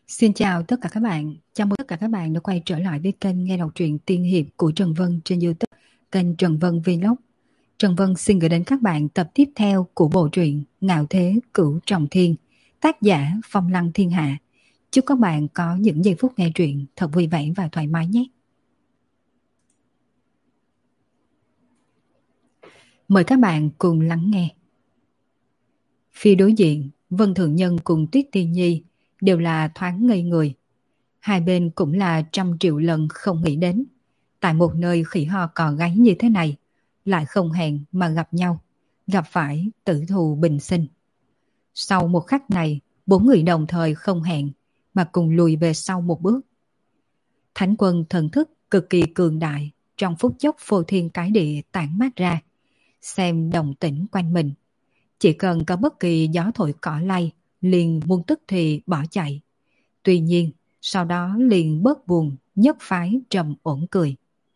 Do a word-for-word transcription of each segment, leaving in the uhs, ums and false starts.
Xin chào tất cả các bạn, chào mừng tất cả các bạn đã quay trở lại với kênh nghe đọc truyện tiên hiệp của Trần Vân trên YouTube, kênh Trần Vân Vlog. Trần Vân xin gửi đến các bạn tập tiếp theo của bộ truyện Ngạo Thế Cửu Trọng Thiên, tác giả Phong Lăng Thiên Hạ. Chúc các bạn có những giây phút nghe truyện thật vui vẻ và thoải mái nhé. Mời các bạn cùng lắng nghe. Phía đối diện, Vân Thượng Nhân cùng Tuyết Tiên Nhi đều là thoáng ngây người. Hai bên cũng là trăm triệu lần không nghĩ đến. Tại một nơi khỉ ho cò gáy như thế này, lại không hẹn mà gặp nhau, gặp phải tử thù bình sinh. Sau một khắc này, bốn người đồng thời không hẹn mà cùng lùi về sau một bước. Thánh quân thần thức cực kỳ cường đại, trong phút chốc phô thiên cái địa tản mát ra, xem đồng tĩnh quanh mình. Chỉ cần có bất kỳ gió thổi cỏ lay, liền muốn tức thì bỏ chạy. Tuy nhiên, sau đó liền bớt buồn, nhất phái trầm ổn cười.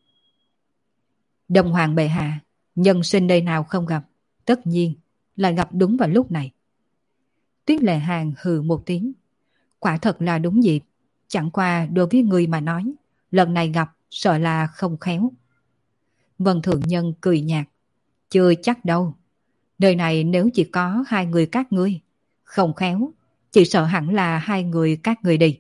Đông Hoàng bệ hạ, nhân sinh đây nào không gặp, tất nhiên lại gặp đúng vào lúc này. Tuyết Lệ Hàng hừ một tiếng. Quả thật là đúng dịp, chẳng qua đối với người mà nói, lần này gặp sợ là không khéo. Vân Thượng Nhân cười nhạt. Chưa chắc đâu. Đời này nếu chỉ có hai người các ngươi, không khéo, chỉ sợ hẳn là hai người các ngươi đi.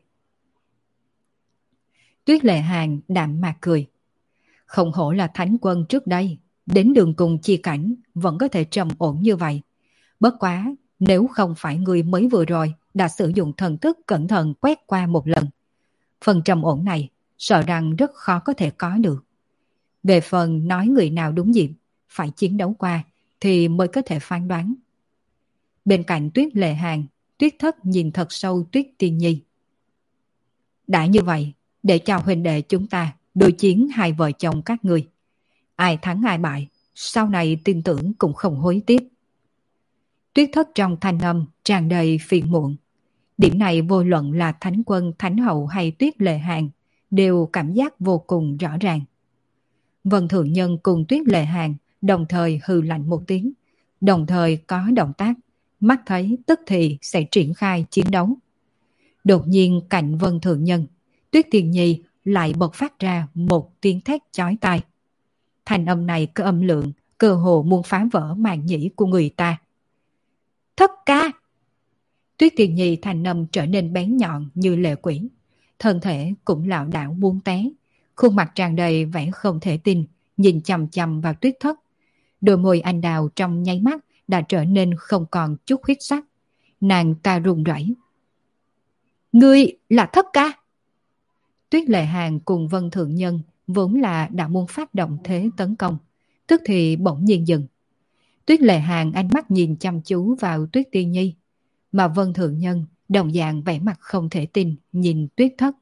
Tuyết Lệ Hàng đạm mạc cười. Không hổ là thánh quân trước đây, đến đường cùng chi cảnh vẫn có thể trầm ổn như vậy. Bất quá, nếu không phải người mới vừa rồi đã sử dụng thần thức cẩn thận quét qua một lần, phần trầm ổn này sợ rằng rất khó có thể có được. Về phần nói người nào đúng dịp, phải chiến đấu qua thì mới có thể phán đoán. Bên cạnh Tuyết Lệ Hàng, Tuyết Thất nhìn thật sâu Tuyết Tiên Nhi. Đã như vậy, để cho huynh đệ chúng ta đối chiến hai vợ chồng các người. Ai thắng ai bại, sau này tin tưởng cũng không hối tiếc. Tuyết Thất trong thanh âm tràn đầy phiền muộn. Điểm này vô luận là Thánh Quân, Thánh Hậu hay Tuyết Lệ Hàng đều cảm giác vô cùng rõ ràng. Vân Thượng Nhân cùng Tuyết Lệ Hàng đồng thời hừ lạnh một tiếng, đồng thời có động tác, mắt thấy tức thì sẽ triển khai chiến đấu. Đột nhiên cạnh Vân Thượng Nhân, Tuyết Tiên Nhi lại bật phát ra một tiếng thét chói tai. Thành âm này có âm lượng, cơ hồ muốn phá vỡ màng nhĩ của người ta. Thất ca! Tuyết Tiên Nhi thành âm trở nên bén nhọn như lệ quỷ, thân thể cũng lảo đảo buông té, khuôn mặt tràn đầy vẻ không thể tin, nhìn chằm chằm vào Tuyết Thất. Đôi môi anh đào trong nháy mắt đã trở nên không còn chút huyết sắc. Nàng ta run rẩy. Ngươi là Thất ca? Tuyết Lệ Hàng cùng Vân Thượng Nhân vốn là đã muốn phát động thế tấn công, tức thì bỗng nhiên dừng. Tuyết Lệ Hàng ánh mắt nhìn chăm chú vào Tuyết Tiên Nhi, mà Vân Thượng Nhân đồng dạng vẻ mặt không thể tin nhìn Tuyết Thất.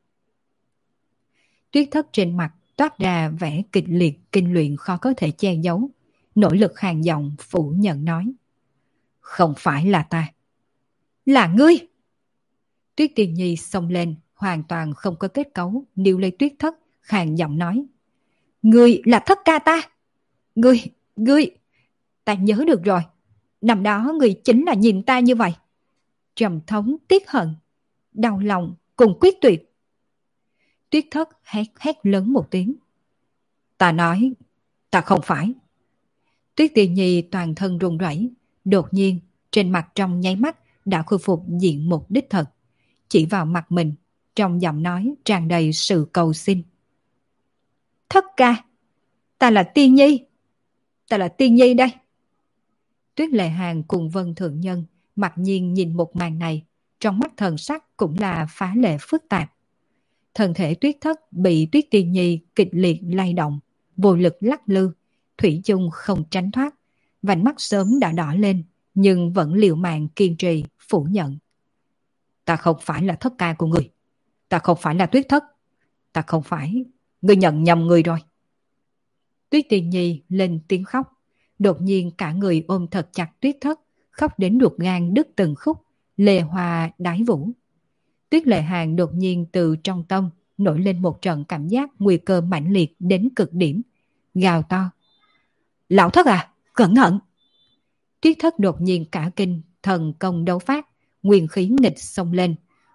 Tuyết Thất trên mặt toát ra vẻ kịch liệt kinh luyện khó có thể che giấu, nỗ lực hàng giọng phủ nhận nói. Không phải là ta. Là ngươi! Tuyết Tiên Nhi xông lên, hoàn toàn không có kết cấu, níu lấy Tuyết Thất, khàn giọng nói. Ngươi là Thất ca ta! Ngươi, ngươi! Ta nhớ được rồi. Năm đó ngươi chính là nhìn ta như vậy. Trầm thống tiếc hận, đau lòng cùng quyết tuyệt. Tuyết Thất hét hét lớn một tiếng. Ta nói, ta không phải. Tuyết Tiên Nhi toàn thân run rẩy, đột nhiên trên mặt trong nháy mắt đã khôi phục diện mục đích thật, chỉ vào mặt mình, trong giọng nói tràn đầy sự cầu xin. Thất ca, ta là Tiên Nhi, ta là Tiên Nhi đây. Tuyết Lệ Hàng cùng Vân Thượng Nhân mặc nhiên nhìn một màn này, trong mắt thần sắc cũng là phá lệ phức tạp. Thân thể Tuyết Thất bị Tuyết Tiên Nhi kịch liệt lay động, vô lực lắc lư, thủy chung không tránh thoát, vành mắt sớm đã đỏ lên, nhưng vẫn liều mạng kiên trì phủ nhận. Ta không phải là Thất ca của người, ta không phải là Tuyết Thất, ta không phải, ngươi nhận nhầm người rồi. Tuyết Tiên Nhi lên tiếng khóc, đột nhiên cả người ôm thật chặt Tuyết Thất, khóc đến ruột gan đứt từng khúc, lệ hoa đái vũ. Tuyết Lệ Hàng đột nhiên từ trong tâm nổi lên một trận cảm giác nguy cơ mãnh liệt đến cực điểm, gào to. Lão Thất à, cẩn thận! Tuyết Thất đột nhiên cả kinh, thần công đấu phát, nguyên khí nghịch xông lên,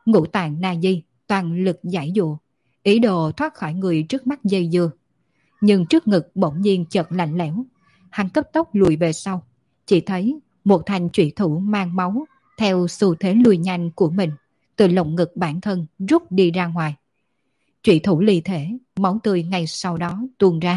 ngũ tạng na di toàn lực giải dụa, ý đồ thoát khỏi người trước mắt dây dưa. Nhưng trước ngực bỗng nhiên chợt lạnh lẽo, hắn cấp tốc lùi về sau, chỉ thấy một thanh trụy thủ mang máu theo xu thế lùi nhanh của mình từ lồng ngực bản thân rút đi ra ngoài. Trụy thủ ly thể, máu tươi ngay sau đó tuôn ra.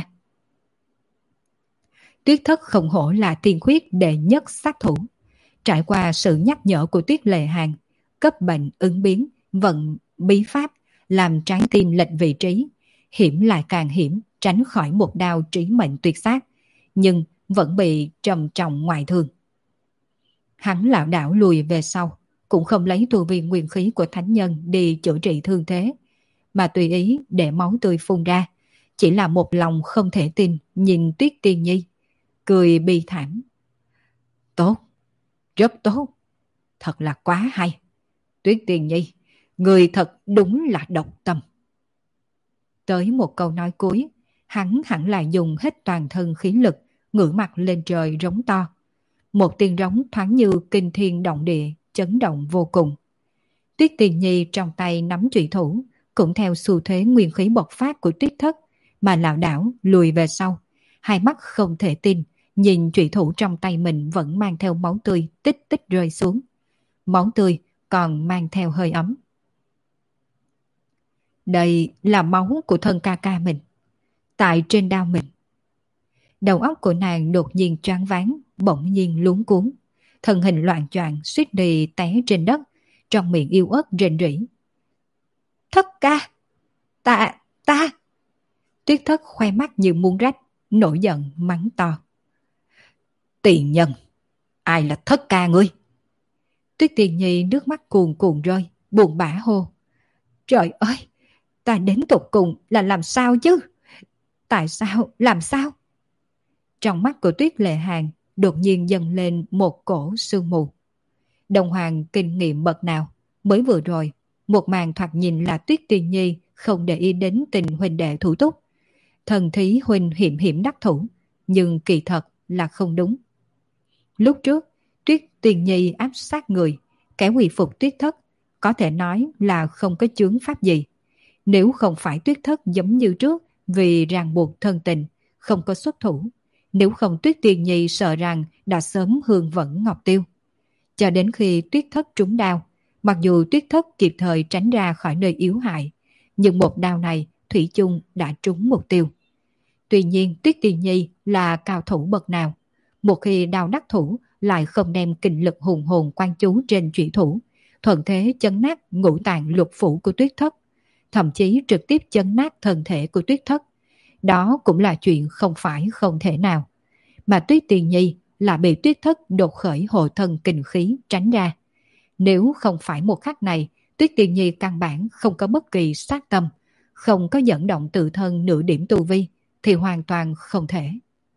Tuyết Thất không hổ là tiên khuyết đệ nhất sát thủ. Trải qua sự nhắc nhở của Tuyết Lệ Hàn, cấp bệnh ứng biến, vận bí pháp, làm trái tim lệch vị trí, hiểm lại càng hiểm, tránh khỏi một đao trí mệnh tuyệt sát, nhưng vẫn bị trầm trọng ngoại thương. Hắn lảo đảo lùi về sau, cũng không lấy tu vi nguyên khí của thánh nhân đi chữa trị thương thế, mà tùy ý để máu tươi phun ra, chỉ là một lòng không thể tin nhìn Tuyết Tiên Nhi, cười bi thảm. Tốt, rất tốt, thật là quá hay. Tuyết Tiên Nhi, người thật đúng là độc tâm. Tới một câu nói cuối, hắn hẳn là dùng hết toàn thân khí lực, ngửa mặt lên trời rống to. Một tiếng rống thoáng như kinh thiên động địa, chấn động vô cùng. Tuyết Tiên Nhi trong tay nắm trụy thủ, cũng theo xu thế nguyên khí bộc phát của Tuyết Thất, mà lảo đảo lùi về sau, hai mắt không thể tin, nhìn trụy thủ trong tay mình vẫn mang theo máu tươi tích tích rơi xuống. Máu tươi còn mang theo hơi ấm. Đây là máu của thân ca ca mình, tại trên đao mình. Đầu óc của nàng đột nhiên choáng váng, bỗng nhiên luống cuống, thân hình loạn choạng suýt đi té trên đất, trong miệng yêu ớt rền rỉ. Thất ca, ta, ta. Tuyết Thất khoe mắt như muốn rách, nổi giận mắng to. Tiền nhân, ai là thất ca ngươi? Tuyết Tiên Nhi nước mắt cuồn cuồn rơi, buồn bã hô. Trời ơi, ta đến tột cùng là làm sao chứ? Tại sao, làm sao? Trong mắt của Tuyết Lệ Hàn đột nhiên dâng lên một cổ sương mù. Đồng Hoàng kinh nghiệm bậc nào, mới vừa rồi, một màn thoạt nhìn là Tuyết Tiên Nhi không để ý đến tình huynh đệ thủ túc. Thần thí huynh hiểm hiểm đắc thủ, nhưng kỳ thật là không đúng. Lúc trước, Tuyết Tiên Nhi áp sát người, kẻ quỳ phục Tuyết Thất, có thể nói là không có chướng pháp gì. Nếu không phải Tuyết Thất giống như trước vì ràng buộc thân tình, không có xuất thủ, nếu không Tuyết Tiên Nhi sợ rằng đã sớm hương vẫn ngọc tiêu. Cho đến khi Tuyết Thất trúng đao, mặc dù Tuyết Thất kịp thời tránh ra khỏi nơi yếu hại, nhưng một đao này thủy chung đã trúng mục tiêu. Tuy nhiên Tuyết Tiên Nhi là cao thủ bậc nào, một khi đao đắc thủ lại không đem kinh lực hùng hồn quan chú trên trụy thủ, thuận thế chấn nát ngũ tạng lục phủ của Tuyết Thất, thậm chí trực tiếp chấn nát thân thể của Tuyết Thất. Đó cũng là chuyện không phải không thể nào. Mà Tuyết Tiên Nhi là bị Tuyết Thất đột khởi hộ thân kình khí tránh ra. Nếu không phải một khắc này, Tuyết Tiên Nhi căn bản không có bất kỳ sát tâm, không có dẫn động tự thân nửa điểm tu vi, thì hoàn toàn không thể.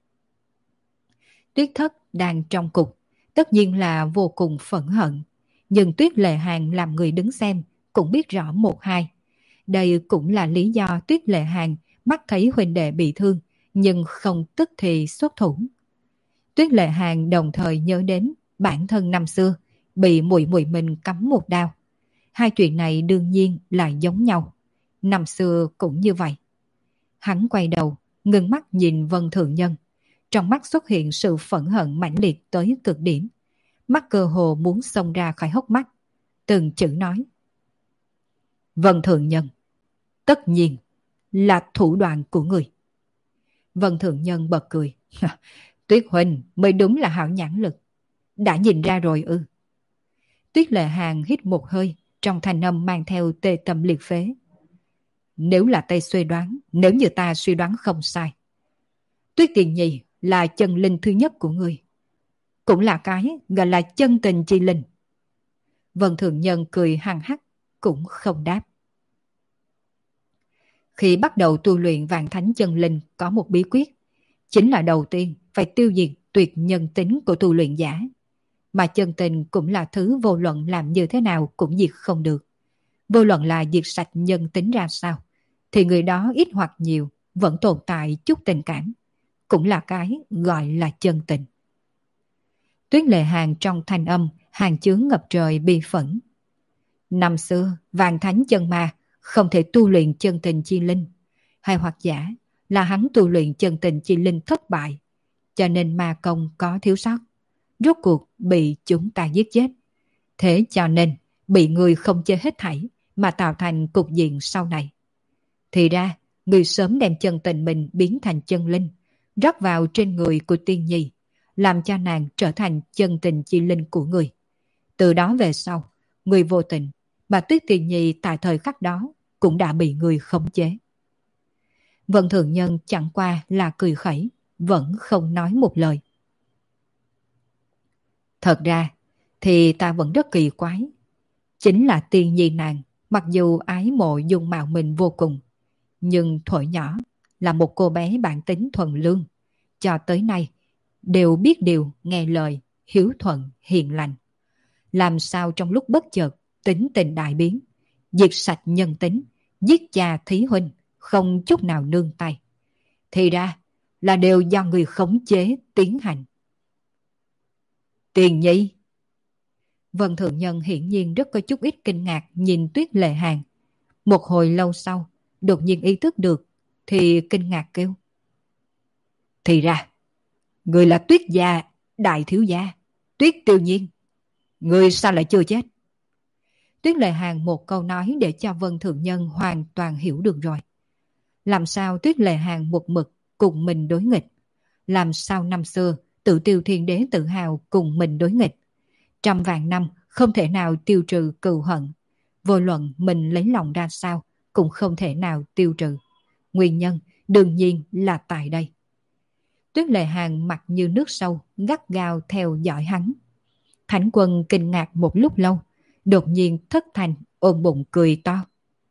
Tuyết Thất đang trong cục, tất nhiên là vô cùng phẫn hận. Nhưng Tuyết Lệ Hàn làm người đứng xem, cũng biết rõ một hai. Đây cũng là lý do Tuyết Lệ Hàn mắt thấy huynh đệ bị thương, nhưng không tức thì xuất thủ. Tuyết Lệ Hàn đồng thời nhớ đến bản thân năm xưa bị muội muội mình cắm một đao. Hai chuyện này đương nhiên là giống nhau. Năm xưa cũng như vậy. Hắn quay đầu, ngưng mắt nhìn Vân Thượng Nhân. Trong mắt xuất hiện sự phẫn hận mãnh liệt tới cực điểm. Mắt cơ hồ muốn xông ra khỏi hốc mắt. Từng chữ nói. Vân Thượng Nhân, tất nhiên là thủ đoạn của người. Vân Thượng Nhân bật cười. Tuyết huynh mới đúng là hảo nhãn lực. Đã nhìn ra rồi ư? Tuyết Lệ Hàn hít một hơi, trong thanh âm mang theo tê tâm liệt phế. Nếu là tay suy đoán, nếu như ta suy đoán không sai, Tuyết Tiên Nhi là chân linh thứ nhất của người, cũng là cái gọi là chân tình chi linh. Vân Thượng Nhân cười hằng hắc, cũng không đáp. Khi bắt đầu tu luyện vạn thánh chân linh có một bí quyết, chính là đầu tiên phải tiêu diệt tuyệt nhân tính của tu luyện giả. Mà chân tình cũng là thứ vô luận làm như thế nào cũng diệt không được. Vô luận là diệt sạch nhân tính ra sao, thì người đó ít hoặc nhiều vẫn tồn tại chút tình cảm. Cũng là cái gọi là chân tình. Tuyết Lệ Hàn trong thanh âm hàn chứa ngập trời bi phẫn. Năm xưa, Vạn Thánh Chân Ma không thể tu luyện chân tình chi linh, hay hoặc giả là hắn tu luyện chân tình chi linh thất bại, cho nên ma công có thiếu sót, rốt cuộc bị chúng ta giết chết. Thế cho nên bị người không chế hết thảy mà tạo thành cục diện sau này. Thì ra, người sớm đem chân tình mình biến thành chân linh, rót vào trên người của Tiên Nhi, làm cho nàng trở thành chân tình chi linh của người. Từ đó về sau, người vô tình, mà Tuyết Tiên Nhi tại thời khắc đó cũng đã bị người khống chế. Vân Thường Nhân chẳng qua là cười khẩy, vẫn không nói một lời. Thật ra, thì ta vẫn rất kỳ quái. Chính là Tiên Nhi nàng, mặc dù ái mộ dung mạo mình vô cùng, nhưng thuở nhỏ là một cô bé bản tính thuần lương, cho tới nay đều biết điều, nghe lời, hiếu thuận, hiền lành. Làm sao trong lúc bất chợt tính tình đại biến, diệt sạch nhân tính, giết cha thí huynh, không chút nào nương tay. Thì ra là đều do người khống chế tiến hành. Tiền Nhi. Vân Thượng Nhân hiển nhiên rất có chút ít kinh ngạc nhìn Tuyết Lệ Hàn. Một hồi lâu sau, đột nhiên ý thức được, thì kinh ngạc kêu. Thì ra, người là Tuyết gia, đại thiếu gia, Tuyết Tiêu Nhiên. Người sao lại chưa chết? Tuyết Lệ Hàn một câu nói để cho Vân Thượng Nhân hoàn toàn hiểu được rồi. Làm sao Tuyết Lệ Hàn một mực cùng mình đối nghịch? Làm sao năm xưa Tự Tiêu Thiên Đế tự hào cùng mình đối nghịch? Trăm vạn năm không thể nào tiêu trừ cừu hận. Vô luận mình lấy lòng ra sao cũng không thể nào tiêu trừ. Nguyên nhân đương nhiên là tại đây. Tuyết Lệ Hàn mặt như nước sâu, gắt gao theo dõi hắn. Thánh Quân kinh ngạc một lúc lâu, đột nhiên thất thành ôm bụng cười to.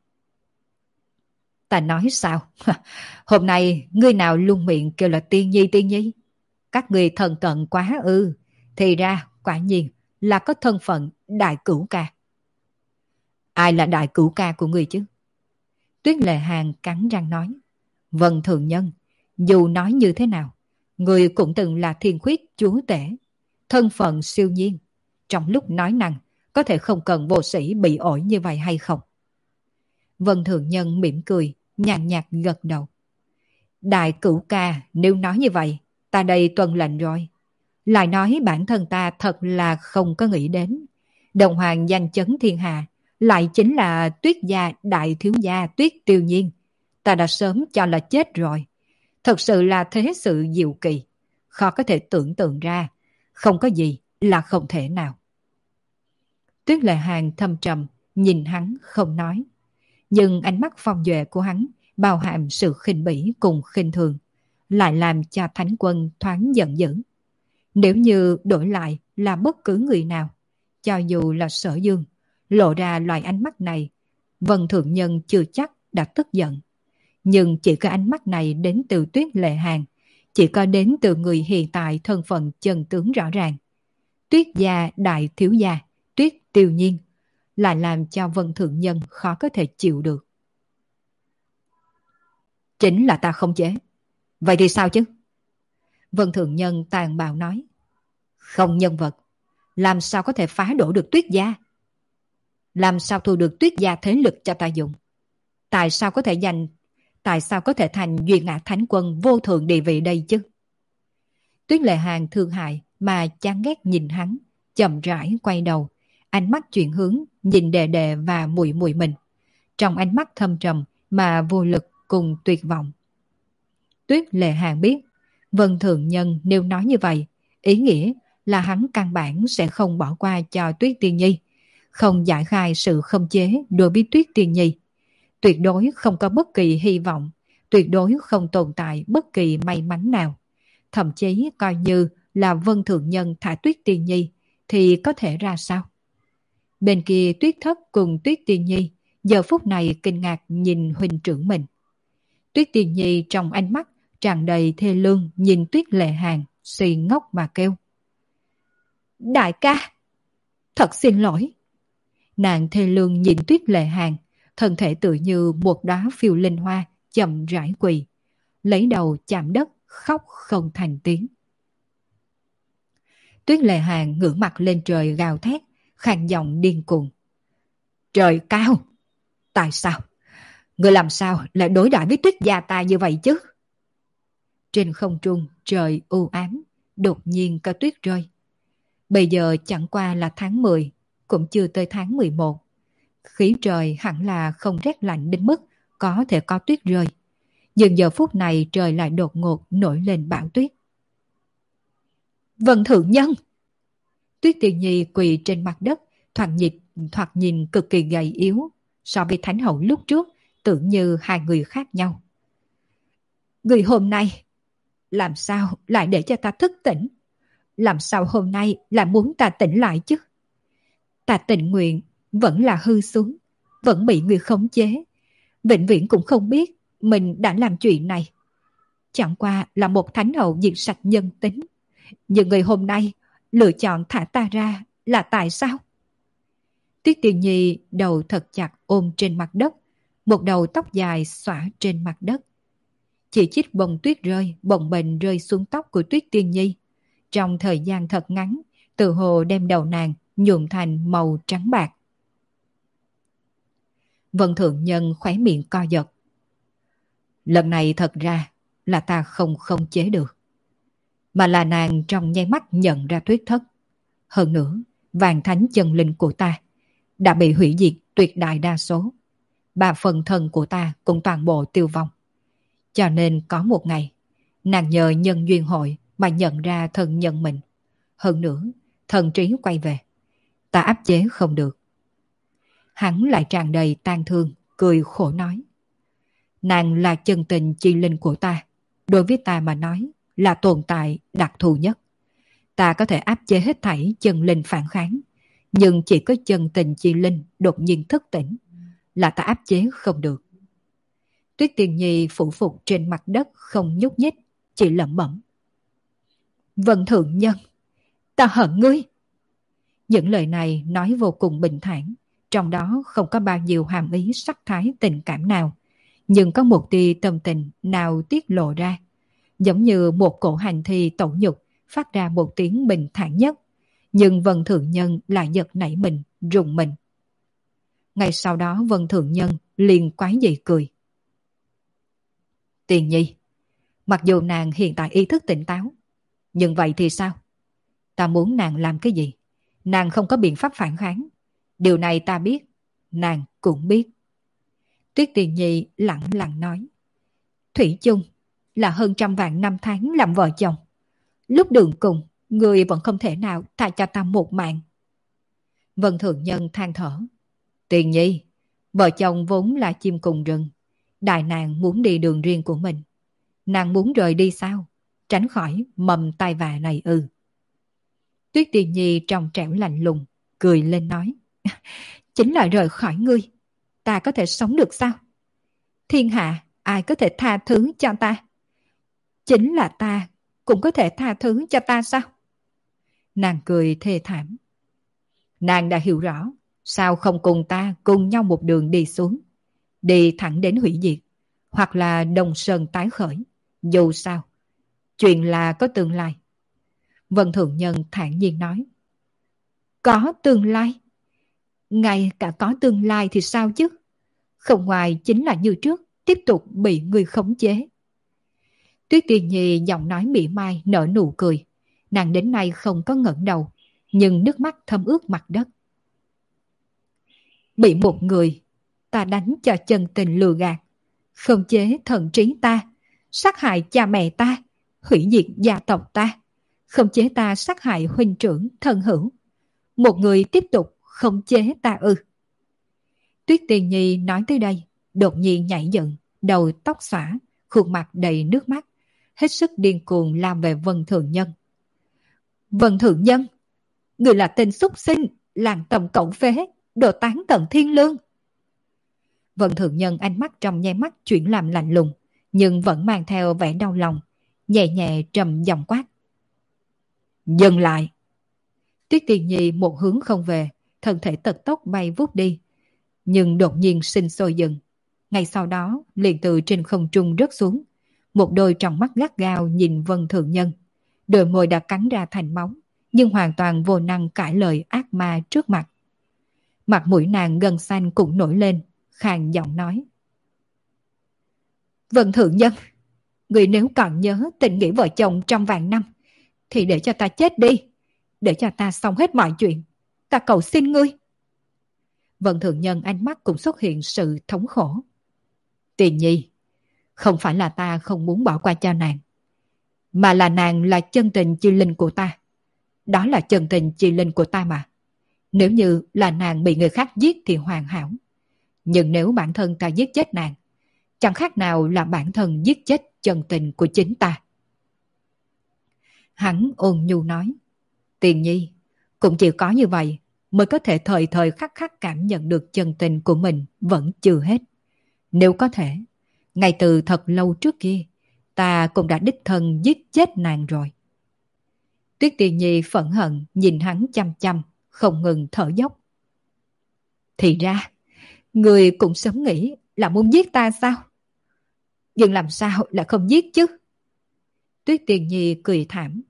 Ta nói sao? Hôm nay ngươi nào luôn miệng kêu là Tiên Nhi Tiên Nhi? Các ngươi thần cận quá ư? Thì ra quả nhiên là có thân phận đại cửu ca. Ai là đại cửu ca của ngươi chứ? Tuyết Lệ Hàn cắn răng nói. Vân Thường Nhân, dù nói như thế nào, ngươi cũng từng là thiên khuyết chúa tể, thân phận siêu nhiên. Trong lúc nói năng, có thể không cần vô sĩ bị ổi như vậy hay không? Vân Thường Nhân mỉm cười, nhàn nhạt gật đầu. Đại cửu ca, nếu nói như vậy, ta đây tuân lệnh rồi. Lại nói bản thân ta thật là không có nghĩ đến. Đồng hoàng danh chấn thiên hạ, lại chính là Tuyết gia đại thiếu gia Tuyết Tiêu Nhiên. Ta đã sớm cho là chết rồi. Thật sự là thế sự diệu kỳ, khó có thể tưởng tượng ra. Không có gì là không thể nào. Tuyết Lệ Hàn thâm trầm, nhìn hắn không nói. Nhưng ánh mắt phong duệ của hắn bao hàm sự khinh bỉ cùng khinh thường, lại làm cho Thánh Quân thoáng giận dữ. Nếu như đổi lại là bất cứ người nào, cho dù là Sở Dương, lộ ra loại ánh mắt này, Vân Thượng Nhân chưa chắc đã tức giận. Nhưng chỉ có ánh mắt này đến từ Tuyết Lệ Hàn, chỉ có đến từ người hiện tại thân phận chân tướng rõ ràng. Tuyết gia đại thiếu gia, Tuyết Tiêu Nhiên, lại làm cho Vân Thượng Nhân khó có thể chịu được. Chính là ta không chế. Vậy thì sao chứ? Vân Thượng Nhân tàn bạo nói. Không nhân vật, làm sao có thể phá đổ được Tuyết gia? Làm sao thu được Tuyết gia thế lực cho ta dùng? Tại sao có thể giành, tại sao có thể thành Duyên Ngã Thánh Quân vô thượng địa vị đây chứ? Tuyết Lệ Hàn thương hại mà chán ghét nhìn hắn, chậm rãi quay đầu, ánh mắt chuyển hướng nhìn đệ đệ và muội muội mình, trong ánh mắt thâm trầm mà vô lực cùng tuyệt vọng. Tuyết Lệ Hàn biết, Vân Thượng Nhân nếu nói như vậy, ý nghĩa là hắn căn bản sẽ không bỏ qua cho Tuyết Tiên Nhi, không giải khai sự khống chế đối với Tuyết Tiên Nhi. Tuyệt đối không có bất kỳ hy vọng, tuyệt đối không tồn tại bất kỳ may mắn nào. Thậm chí coi như là Vân Thượng Nhân thả Tuyết Tiên Nhi thì có thể ra sao? Bên kia Tuyết Thất cùng Tuyết Tiên Nhi giờ phút này kinh ngạc nhìn huynh trưởng mình. Tuyết Tiên Nhi trong ánh mắt tràn đầy thê lương nhìn Tuyết Lệ Hàn, suy ngốc mà kêu. Đại ca, thật xin lỗi. Nàng thê lương nhìn Tuyết Lệ Hàn, thân thể tự như một đóa phiêu linh hoa chậm rãi quỳ, lấy đầu chạm đất khóc không thành tiếng. Tuyết Lệ Hàn ngửa mặt lên trời gào thét, khàn giọng điên cuồng. Trời cao! Tại sao? Người làm sao lại đối đãi với Tuyết gia ta như vậy chứ? Trên không trung trời u ám, đột nhiên có tuyết rơi. Bây giờ chẳng qua là tháng mười, cũng chưa tới tháng mười một. Khí trời hẳn là không rét lạnh đến mức có thể có tuyết rơi. Nhưng giờ phút này trời lại đột ngột nổi lên bão tuyết. Vân thượng nhân! Tuyết Tiên Nhi quỳ trên mặt đất, thoạt nhìn, thoạt nhìn cực kỳ gầy yếu. So với Thánh hậu lúc trước, tưởng như hai người khác nhau. Người hôm nay, làm sao lại để cho ta thức tỉnh? Làm sao hôm nay lại muốn ta tỉnh lại chứ? Ta tình nguyện, vẫn là hư xuống, vẫn bị người khống chế. Vĩnh viễn cũng không biết mình đã làm chuyện này. Chẳng qua là một thánh hậu diệt sạch nhân tính. Nhưng người hôm nay lựa chọn thả ta ra là tại sao? Tuyết Tiên Nhi đầu thật chặt ôm trên mặt đất, một đầu tóc dài xõa trên mặt đất. Chỉ chích bông tuyết rơi, bồng bềnh rơi xuống tóc của Tuyết Tiên Nhi. Trong thời gian thật ngắn, tự hồ đem đầu nàng nhuộm thành màu trắng bạc. Vân Thượng Nhân khóe miệng co giật. Lần này thật ra là ta không không chế được, mà là nàng trong nháy mắt nhận ra Tuyết Thất. Hơn nữa, vàng thánh chân linh của ta đã bị hủy diệt tuyệt đại đa số. Ba phần thân của ta cũng toàn bộ tiêu vong. Cho nên có một ngày, nàng nhờ nhân duyên hội mà nhận ra thân nhân mình. Hơn nữa, thần trí quay về. Ta áp chế không được. Hắn lại tràn đầy tang thương, cười khổ nói. Nàng là chân tình chi linh của ta. Đối với ta mà nói là tồn tại đặc thù nhất. Ta có thể áp chế hết thảy chân linh phản kháng. Nhưng chỉ có chân tình chi linh đột nhiên thức tỉnh là ta áp chế không được. Tuyết Tiên Nhi phủ phục trên mặt đất không nhúc nhích, chỉ lẩm bẩm. Vân thượng nhân, ta hận ngươi. Những lời này nói vô cùng bình thản, trong đó không có bao nhiêu hàm ý sắc thái tình cảm nào, nhưng có một tia tâm tình nào tiết lộ ra, giống như một cổ hành thi tẩu nhục phát ra một tiếng bình thản nhất, nhưng Vân thượng nhân lại giật nảy mình, rùng mình. Ngay sau đó Vân thượng nhân liền quái dị cười. Tiên Nhi, mặc dù nàng hiện tại ý thức tỉnh táo, nhưng vậy thì sao? Ta muốn nàng làm cái gì? Nàng không có biện pháp phản kháng. Điều này ta biết, nàng cũng biết. Tuyết Tiên Nhi lặng lặng nói. Thủy chung là hơn trăm vạn năm tháng làm vợ chồng. Lúc đường cùng, người vẫn không thể nào tha cho ta một mạng. Vân thượng nhân than thở. Tiên Nhi, vợ chồng vốn là chim cùng rừng. Đại nàng muốn đi đường riêng của mình. Nàng muốn rời đi sao? Tránh khỏi mầm tai vạ này ư? Tuyết Tiên Nhi trong trẻo lạnh lùng, cười lên nói. Chính là rời khỏi ngươi, ta có thể sống được sao? Thiên hạ ai có thể tha thứ cho ta? Chính là ta cũng có thể tha thứ cho ta sao? Nàng cười thê thảm. Nàng đã hiểu rõ, sao không cùng ta cùng nhau một đường đi xuống, đi thẳng đến hủy diệt, hoặc là Đông Sơn tái khởi. Dù sao, chuyện là có tương lai. Vân thượng nhân thản nhiên nói. Có tương lai? Ngay cả có tương lai thì sao chứ? Không ngoài chính là như trước, tiếp tục bị người khống chế. Tuyết Tiên Nhi giọng nói mỉa mai nở nụ cười. Nàng đến nay không có ngẩng đầu, nhưng nước mắt thấm ướt mặt đất. Bị một người ta đánh cho chân tình lừa gạt, khống chế thần trí ta, sát hại cha mẹ ta, hủy diệt gia tộc ta, khống chế ta sát hại huynh trưởng thân hữu. Một người tiếp tục khống chế ta ư? Tuyết Tiên Nhi nói tới đây, đột nhiên nhảy dựng, đầu tóc xõa, khuôn mặt đầy nước mắt, hết sức điên cuồng lao về Vân Thượng Nhân. Vân Thượng Nhân, người là tên xúc sinh, làng tầm cẩu phế, đồ tán tận thiên lương. Vân Thượng Nhân ánh mắt trong nháy mắt chuyển làm lạnh lùng, nhưng vẫn mang theo vẻ đau lòng, nhẹ nhẹ trầm giọng quát. Dừng lại! Tuyết Tiên Nhi một hướng không về, thân thể tật tốc bay vút đi, nhưng đột nhiên sinh sôi dừng. Ngay sau đó liền từ trên không trung rớt xuống, một đôi tròng mắt gắt gao nhìn Vân Thượng Nhân, đôi môi đã cắn ra thành máu, nhưng hoàn toàn vô năng cãi lời ác ma trước mặt. Mặt mũi nàng gân xanh cũng nổi lên, khàn giọng nói. Vân thượng nhân, người nếu còn nhớ tình nghĩa vợ chồng trăm vạn năm, thì để cho ta chết đi, để cho ta xong hết mọi chuyện. Ta cầu xin ngươi. Vân thượng nhân ánh mắt cũng xuất hiện sự thống khổ. Tiền nhi, không phải là ta không muốn bỏ qua cho nàng, mà là nàng là chân tình chi linh của ta. Đó là chân tình chi linh của ta mà. Nếu như là nàng bị người khác giết thì hoàn hảo. Nhưng nếu bản thân ta giết chết nàng, chẳng khác nào là bản thân giết chết chân tình của chính ta. Hắn ôn nhu nói. Tiền nhi, cũng chỉ có như vậy mới có thể thời thời khắc khắc cảm nhận được chân tình của mình vẫn chưa hết. Nếu có thể, ngay từ thật lâu trước kia, ta cũng đã đích thân giết chết nàng rồi. Tuyết Tiền Nhi phẫn hận nhìn hắn chăm chăm, không ngừng thở dốc. Thì ra, người cũng sớm nghĩ là muốn giết ta sao? Nhưng làm sao lại không giết chứ? Tuyết Tiền Nhi cười thảm.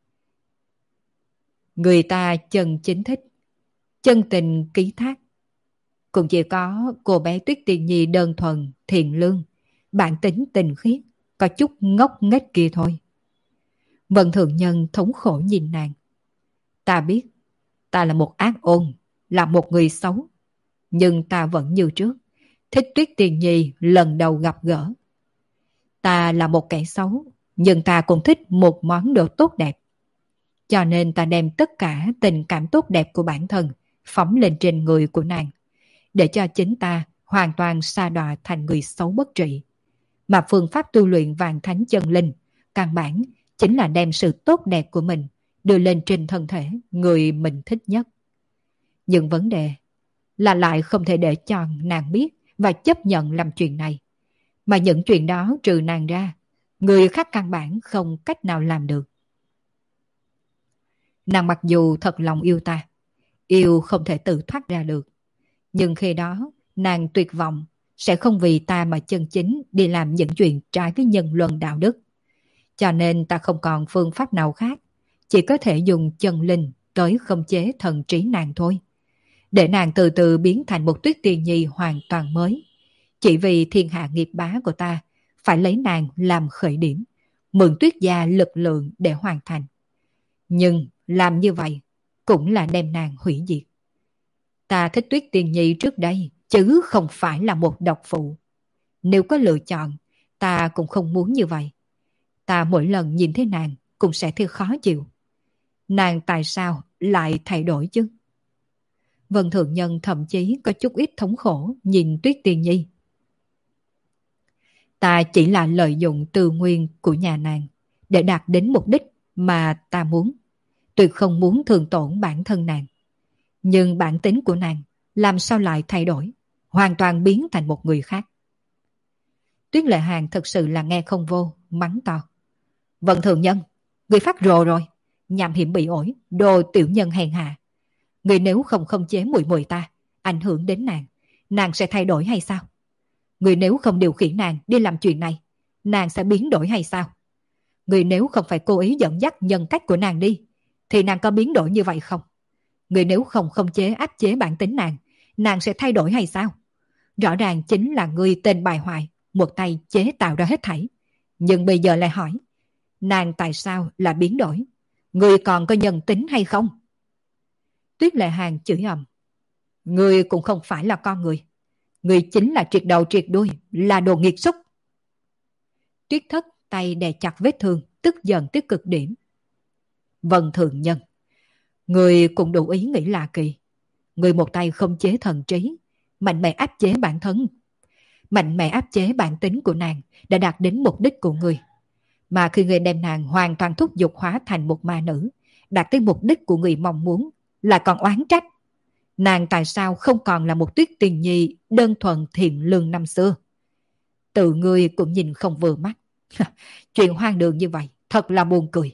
Người ta chân chính thích, chân tình ký thác. Cũng chỉ có cô bé Tuyết Tiền Nhi đơn thuần, thiện lương, bản tính tình khiết, có chút ngốc nghếch kia thôi. Vân thượng nhân thống khổ nhìn nàng. Ta biết, ta là một ác ôn, là một người xấu. Nhưng ta vẫn như trước, thích Tuyết Tiền Nhi lần đầu gặp gỡ. Ta là một kẻ xấu, nhưng ta cũng thích một món đồ tốt đẹp. Cho nên ta đem tất cả tình cảm tốt đẹp của bản thân phóng lên trên người của nàng, để cho chính ta hoàn toàn sa đọa thành người xấu bất trị. Mà phương pháp tu luyện vạn thánh chân linh, căn bản chính là đem sự tốt đẹp của mình đưa lên trên thân thể người mình thích nhất. Nhưng vấn đề là lại không thể để cho nàng biết và chấp nhận làm chuyện này. Mà những chuyện đó trừ nàng ra, người khác căn bản không cách nào làm được. Nàng mặc dù thật lòng yêu ta, yêu không thể tự thoát ra được. Nhưng khi đó, nàng tuyệt vọng, sẽ không vì ta mà chân chính đi làm những chuyện trái với nhân luân đạo đức. Cho nên ta không còn phương pháp nào khác, chỉ có thể dùng chân linh tới khống chế thần trí nàng thôi. Để nàng từ từ biến thành một Tuyết Tiền Nhi hoàn toàn mới. Chỉ vì thiên hạ nghiệp bá của ta phải lấy nàng làm khởi điểm, mượn Tuyết gia lực lượng để hoàn thành. Nhưng làm như vậy cũng là đem nàng hủy diệt. Ta thích Tuyết Tiền Nhi trước đây, chứ không phải là một độc phụ. Nếu có lựa chọn, ta cũng không muốn như vậy. Ta mỗi lần nhìn thấy nàng cũng sẽ thấy khó chịu. Nàng tại sao lại thay đổi chứ? Vân thượng nhân thậm chí có chút ít thống khổ nhìn Tuyết Tiền Nhi. Ta chỉ là lợi dụng tư nguyên của nhà nàng để đạt đến mục đích mà ta muốn. Tuyệt không muốn thường tổn bản thân nàng. Nhưng bản tính của nàng làm sao lại thay đổi, hoàn toàn biến thành một người khác. Tuyết Lệ Hàng thật sự là nghe không vô, mắng to. Vân thượng nhân, người phát rồ rồi, nhằm hiểm bị ổi, đồ tiểu nhân hèn hạ. Người nếu không khống chế muội muội ta, ảnh hưởng đến nàng, nàng sẽ thay đổi hay sao? Người nếu không điều khiển nàng đi làm chuyện này, nàng sẽ biến đổi hay sao? Người nếu không phải cố ý dẫn dắt nhân cách của nàng đi, thì nàng có biến đổi như vậy không? Người nếu không khống chế áp chế bản tính nàng, nàng sẽ thay đổi hay sao? Rõ ràng chính là người tên bài hoại, một tay chế tạo ra hết thảy. Nhưng bây giờ lại hỏi, nàng tại sao là biến đổi? Người còn có nhân tính hay không? Tuyết Lệ Hàng chửi ầm. Người cũng không phải là con người. Người chính là triệt đầu triệt đuôi, là đồ nghiệt xúc. Tuyết Thất tay đè chặt vết thương, tức giận tới cực điểm. Vân thượng nhân, người cũng đủ ý nghĩ lạ kỳ. Người một tay không chế thần trí, mạnh mẽ áp chế bản thân. Mạnh mẽ áp chế bản tính của nàng đã đạt đến mục đích của người. Mà khi người đem nàng hoàn toàn thúc giục hóa thành một ma nữ, đạt tới mục đích của người mong muốn, là còn oán trách. Nàng tại sao không còn là một Tuyết Tiền Nhi đơn thuần thiện lương năm xưa? Tự người cũng nhìn không vừa mắt. Chuyện hoang đường như vậy, thật là buồn cười.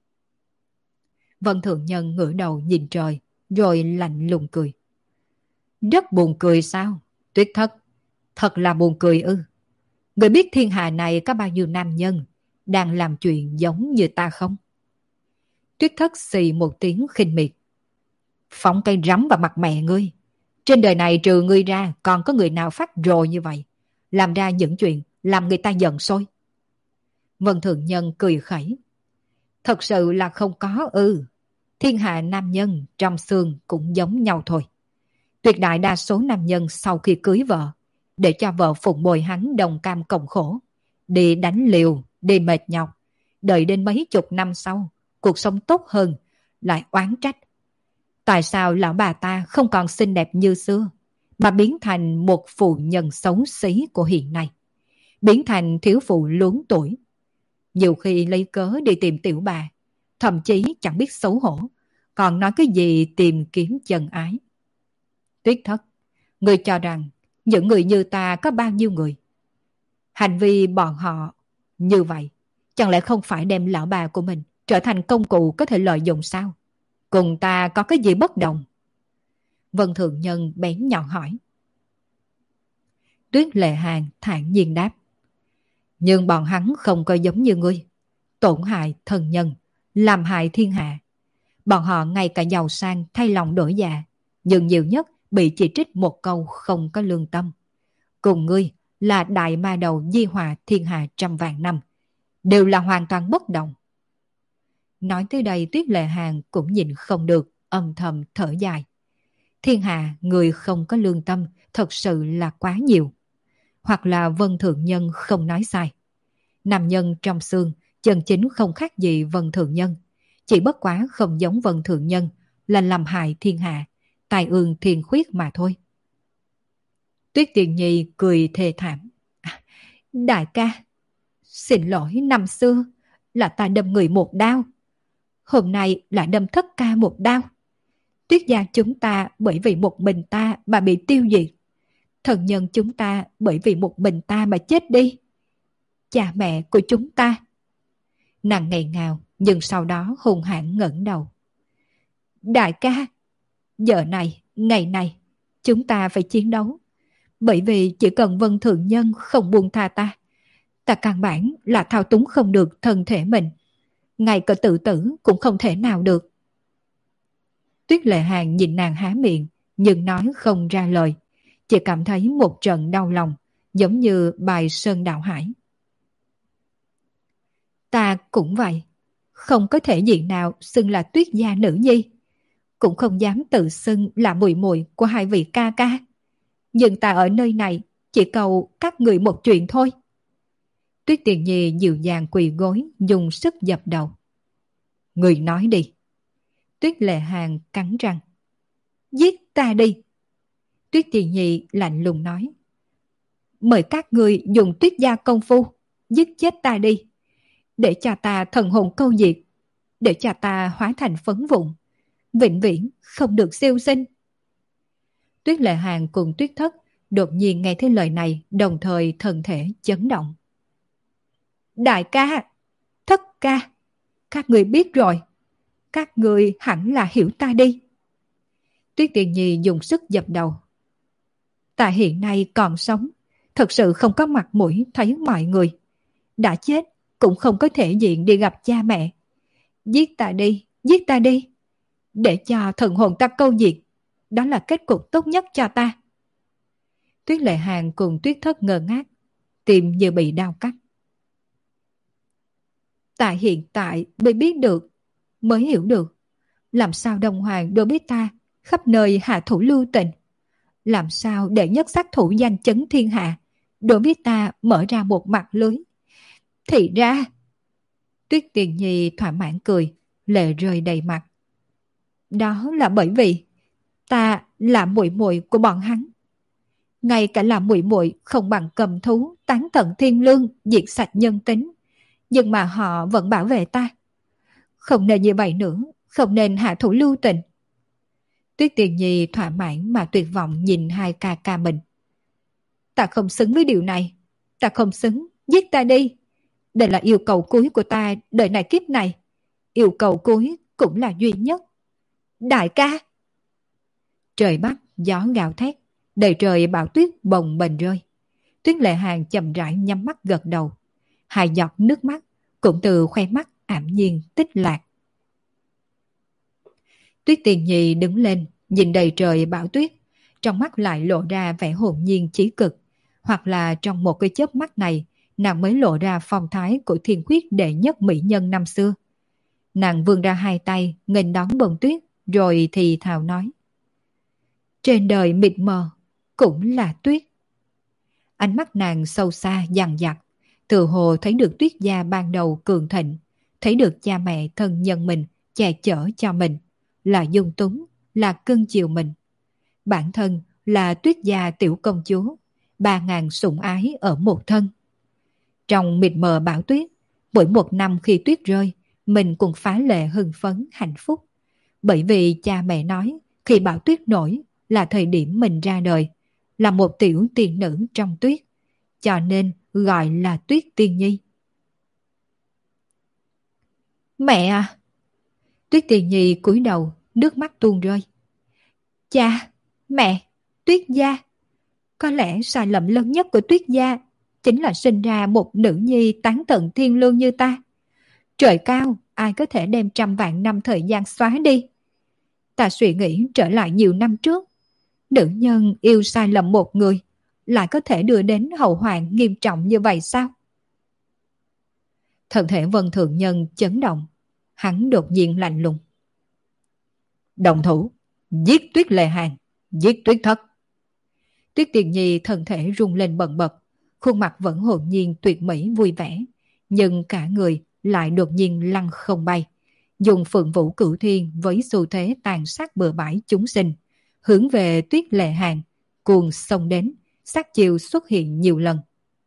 Vân thượng nhân ngửa đầu nhìn trời, rồi lạnh lùng cười. Rất buồn cười sao? Tuyết Thất, thật là buồn cười ư? Người biết thiên hạ này có bao nhiêu nam nhân đang làm chuyện giống như ta không? Tuyết Thất xì một tiếng khinh miệt. Phóng cây rắm vào mặt mẹ ngươi. Trên đời này trừ ngươi ra còn có người nào phát rồ như vậy, làm ra những chuyện làm người ta giận sôi. Vân Thường Nhân cười khẩy. Thật sự là không có ư. Thiên hạ nam nhân trong xương cũng giống nhau thôi. Tuyệt đại đa số nam nhân sau khi cưới vợ, để cho vợ phụng bồi hắn đồng cam cộng khổ, đi đánh liều, đi mệt nhọc, đợi đến mấy chục năm sau, cuộc sống tốt hơn, lại oán trách. Tại sao lão bà ta không còn xinh đẹp như xưa, mà biến thành một phụ nhân xấu xí của hiện nay, biến thành thiếu phụ luống tuổi. Nhiều khi lấy cớ đi tìm tiểu bà, thậm chí chẳng biết xấu hổ, còn nói cái gì tìm kiếm chân ái. Tuyết Thất, người cho rằng những người như ta có bao nhiêu người? Hành vi bọn họ như vậy, chẳng lẽ không phải đem lão bà của mình trở thành công cụ có thể lợi dụng sao? Cùng ta có cái gì bất đồng? Vân Thường Nhân bén nhọn hỏi. Tuyết Lệ Hàn thản nhiên đáp. Nhưng bọn hắn không có giống như ngươi, tổn hại thần nhân, làm hại thiên hạ. Bọn họ ngay cả giàu sang thay lòng đổi dạ, nhưng nhiều nhất bị chỉ trích một câu không có lương tâm. Cùng ngươi là đại ma đầu di hòa thiên hạ trăm vạn năm, đều là hoàn toàn bất đồng. Nói tới đây Tuyết Lệ Hàn cũng nhìn không được, âm thầm thở dài. Thiên hạ người không có lương tâm thật sự là quá nhiều. Hoặc là Vân Thượng Nhân không nói sai. Nam nhân trong xương chân chính không khác gì Vân Thượng Nhân, chỉ bất quá không giống Vân Thượng Nhân là làm hại thiên hạ, tai ương thiên khuyết mà thôi. Tuyết Tiền Nhi cười thê thảm. À, đại ca, xin lỗi, năm xưa là ta đâm người một đao, hôm nay lại đâm Thất ca một đao. Tuyết gia chúng ta bởi vì một mình ta mà bị tiêu diệt, thần nhân chúng ta bởi vì một mình ta mà chết đi. Cha mẹ của chúng ta. Nàng ngây ngào, nhưng sau đó hung hãn ngẩng đầu. Đại ca, giờ này, ngày này, chúng ta phải chiến đấu. Bởi vì chỉ cần Vân Thượng Nhân không buông tha ta, ta căn bản là thao túng không được thân thể mình. Ngay cả tự tử cũng không thể nào được. Tuyết Lệ Hàn nhìn nàng há miệng, nhưng nói không ra lời. Chỉ cảm thấy một trận đau lòng, giống như bài sơn đạo hải. Ta cũng vậy, không có thể diện nào xưng là Tuyết gia nữ nhi, cũng không dám tự xưng là muội muội của hai vị ca ca. Nhưng ta ở nơi này chỉ cầu các người một chuyện thôi. Tuyết Tiền Nhi dịu dàng quỳ gối, dùng sức dập đầu. Người nói đi. Tuyết Lệ Hàn cắn răng. Giết ta đi. Tuyết Tiền Nhi lạnh lùng nói. Mời các người dùng Tuyết gia công phu, giết chết ta đi. Để cho ta thần hồn câu diệt, để cho ta hóa thành phấn vụn, vĩnh viễn không được siêu sinh. Tuyết Lệ Hàn cùng Tuyết Thất đột nhiên nghe thấy lời này, đồng thời thân thể chấn động. Đại ca, Thất ca, các người biết rồi, các người hẳn là hiểu ta đi. Tuyết Tiền Nhi dùng sức dập đầu. Ta hiện nay còn sống, thật sự không có mặt mũi thấy mọi người. Đã chết cũng không có thể diện đi gặp cha mẹ. Giết ta đi, giết ta đi, để cho thần hồn ta câu diệt. Đó là kết cục tốt nhất cho ta. Tuyết Lệ Hàn cùng Tuyết Thất ngơ ngác, tim như bị đau cắt. Ta hiện tại mới biết được, mới hiểu được, làm sao Đông Hoàng đối với ta khắp nơi hạ thủ lưu tình. Làm sao để nhất sát thủ danh chấn thiên hạ đối với ta mở ra một mặt lưới. Thì ra... Tuyết Tiền Nhi thỏa mãn cười, lệ rơi đầy mặt. Đó là bởi vì ta là muội muội của bọn hắn. Ngay cả là muội muội không bằng cầm thú, tán tận thiên lương, diệt sạch nhân tính, nhưng mà họ vẫn bảo vệ ta. Không nên như vậy nữa, không nên hạ thủ lưu tình. Tuyết Tiền Nhi thỏa mãn mà tuyệt vọng nhìn hai ca ca mình. Ta không xứng với điều này, ta không xứng, giết ta đi. Đây là yêu cầu cuối của ta đời này kiếp này. Yêu cầu cuối cũng là duy nhất. Đại ca! Trời bắc, gió gào thét, đầy trời bão tuyết bồng bềnh rơi. Tuyết Lệ Hàn chậm rãi nhắm mắt gật đầu. Hai giọt nước mắt cũng từ khoe mắt ảm nhiên tích lạc. Tuyết Tiền Nhi đứng lên, nhìn đầy trời bão tuyết, trong mắt lại lộ ra vẻ hồn nhiên chí cực, hoặc là trong một cái chớp mắt này, nàng mới lộ ra phong thái của thiên khuyết đệ nhất mỹ nhân năm xưa. Nàng vươn ra hai tay, nghênh đón bông tuyết, rồi thì thào nói. Trên đời mịt mờ, cũng là tuyết. Ánh mắt nàng sâu xa, dằng dặc, tự hồ thấy được Tuyết gia ban đầu cường thịnh, thấy được cha mẹ thân nhân mình che chở cho mình, là dung túng, là cưng chiều mình. Bản thân là Tuyết gia tiểu công chúa, ba ngàn sủng ái ở một thân. Trong mịt mờ bão tuyết, mỗi một năm khi tuyết rơi, mình cũng phá lệ hưng phấn hạnh phúc. Bởi vì cha mẹ nói khi bão tuyết nổi là thời điểm mình ra đời, là một tiểu tiên nữ trong tuyết, cho nên gọi là Tuyết Tiên Nhi. Mẹ à! Tuyết Tiên Nhi cúi đầu, nước mắt tuôn rơi. Cha, mẹ, Tuyết gia. Có lẽ sai lầm lớn nhất của Tuyết gia chính là sinh ra một nữ nhi tán tận thiên lương như ta. Trời cao, ai có thể đem trăm vạn năm thời gian xóa đi. Ta suy nghĩ trở lại nhiều năm trước. Nữ nhân yêu sai lầm một người, lại có thể đưa đến hậu hoạn nghiêm trọng như vậy sao? Thân thể Vân Thượng Nhân chấn động. Hắn đột nhiên lạnh lùng. Đồng thủ, giết Tuyết Lệ Hàng, giết Tuyết Thất. Tuyết Tiền Nhi thân thể rung lên bần bật, khuôn mặt vẫn hồn nhiên tuyệt mỹ vui vẻ, nhưng cả người lại đột nhiên lăn không bay, dùng Phượng Vũ Cửu Thiên với xu thế tàn sát bừa bãi chúng sinh, hướng về Tuyết Lệ Hàng, cuồng xông đến, sát chiều xuất hiện nhiều lần.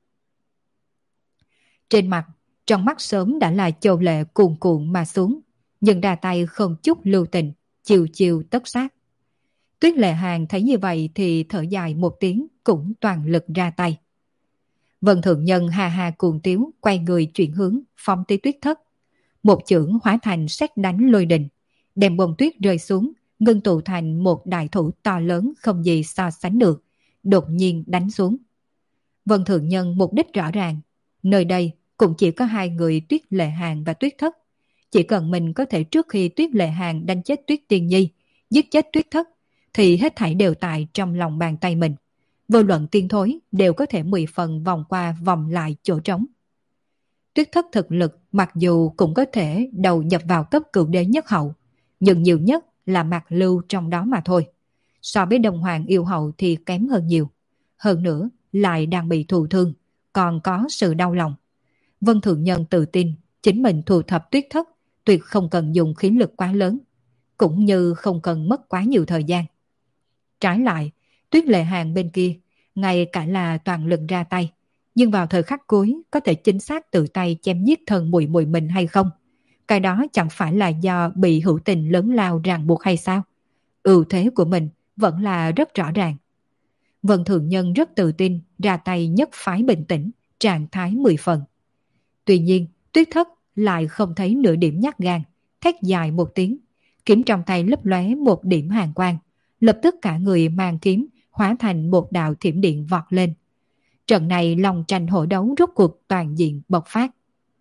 Trên mặt, trong mắt sớm đã là châu lệ cuồn cuộn mà xuống, nhưng đà tay không chút lưu tình, chiều chiều tất sát. Tuyết Lệ Hàng thấy như vậy thì thở dài một tiếng, cũng toàn lực ra tay. Vân Thượng Nhân hà hà cuồng tiếu, quay người chuyển hướng, phong tới Tuyết Thất. Một chưởng hóa thành sét đánh lôi đình, đem bông tuyết rơi xuống, ngưng tụ thành một đại thủ to lớn không gì so sánh được, đột nhiên đánh xuống. Vân Thượng Nhân mục đích rõ ràng, nơi đây cũng chỉ có hai người Tuyết Lệ Hàng và Tuyết Thất. Chỉ cần mình có thể trước khi Tuyết Lệ Hàng đánh chết Tuyết Tiên Nhi, giết chết Tuyết Thất, thì hết thảy đều tại trong lòng bàn tay mình. Vô luận tiên thối đều có thể mười phần vòng qua vòng lại chỗ trống. Tuyết Thất thực lực mặc dù cũng có thể đầu nhập vào cấp cửu đế nhất hậu, nhưng nhiều nhất là Mạc Lưu trong đó mà thôi. So với Đông Hoàng yêu hậu thì kém hơn nhiều. Hơn nữa lại đang bị thụ thương, còn có sự đau lòng. Vân Thượng Nhân tự tin chính mình thu thập Tuyết Thất tuyệt không cần dùng khí lực quá lớn, cũng như không cần mất quá nhiều thời gian. Trái lại, Tuyết Lệ Hàng bên kia, ngay cả là toàn lực ra tay, nhưng vào thời khắc cuối có thể chính xác tự tay chém giết thân mùi mùi mình hay không? Cái đó chẳng phải là do bị hữu tình lớn lao ràng buộc hay sao? Ưu thế của mình vẫn là rất rõ ràng. Vân Thượng Nhân rất tự tin, ra tay nhất phái bình tĩnh, trạng thái mười phần. Tuy nhiên, Tuyết Thất lại không thấy nửa điểm nhát gan, thét dài một tiếng, kiếm trong tay lấp lóe một điểm hàn quang, lập tức cả người mang kiếm hóa thành một đạo thiểm điện vọt lên. Trận này lòng tranh hổ đấu rốt cuộc toàn diện bộc phát.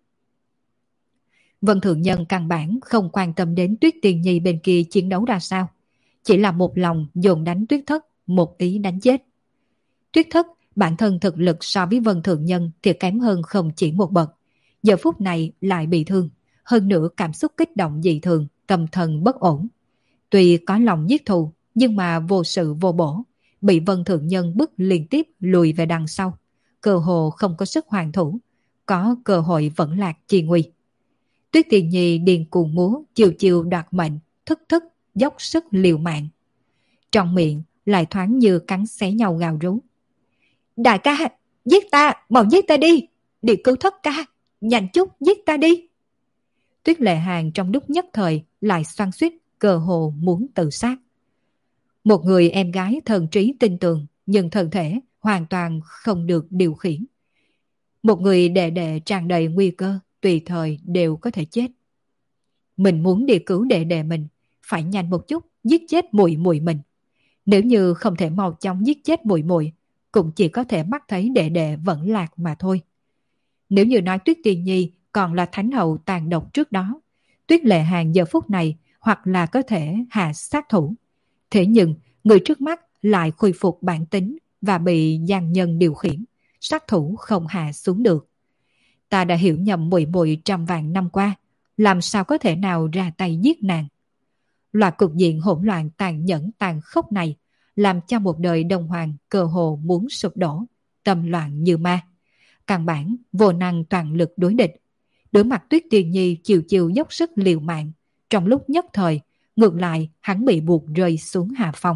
Vân Thượng Nhân căn bản không quan tâm đến Tuyết Tiên Nhi bên kia chiến đấu ra sao, chỉ là một lòng dồn đánh Tuyết Thất, một ý đánh chết. Tuyết Thất bản thân thực lực so với Vân Thượng Nhân thì kém hơn không chỉ một bậc, giờ phút này lại bị thương, hơn nữa cảm xúc kích động dị thường, tâm thần bất ổn. Tuy có lòng giết thù, nhưng mà vô sự vô bổ, bị Vân Thượng Nhân bức liên tiếp lùi về đằng sau, cơ hồ không có sức hoàn thủ, có cơ hội vẫn lạc chi nguy. Tuyết Tiền Nhi điên cuồng múa, chiều chiều đoạt mệnh, thức thức dốc sức liều mạng. Trong miệng lại thoáng như cắn xé nhau gào rú. Đại ca, giết ta, mau giết ta đi, đi cứu Thất ca, nhanh chút giết ta đi. Tuyết Lệ Hàng trong lúc nhất thời lại xoan xuýt, cơ hồ muốn tự sát. Một người em gái thần trí tinh tường, nhưng thân thể hoàn toàn không được điều khiển. Một người đệ đệ tràn đầy nguy cơ, tùy thời đều có thể chết. Mình muốn đi cứu đệ đệ mình, phải nhanh một chút giết chết muội muội mình. Nếu như không thể mau chóng giết chết muội muội, cũng chỉ có thể mắt thấy đệ đệ vẫn lạc mà thôi. Nếu như nói Tuyết Tiên Nhi còn là thánh hậu tàn độc trước đó, Tuyết Lệ Hàng giờ phút này hoặc là có thể hạ sát thủ. Thế nhưng người trước mắt lại khôi phục bản tính và bị gian nhân điều khiển, sát thủ không hạ xuống được. Ta đã hiểu nhầm muội muội trăm vạn năm qua, làm sao có thể nào ra tay giết nàng? Loạt cục diện hỗn loạn tàn nhẫn tàn khốc này làm cho một đời đồng hoàng cơ hồ muốn sụp đổ, tâm loạn như ma. Căn bản vô năng toàn lực đối địch. Đối mặt Tuyết Tiên Nhi chiều chiều dốc sức liều mạng, trong lúc nhất thời, ngược lại hắn bị buộc rơi xuống hạ phong.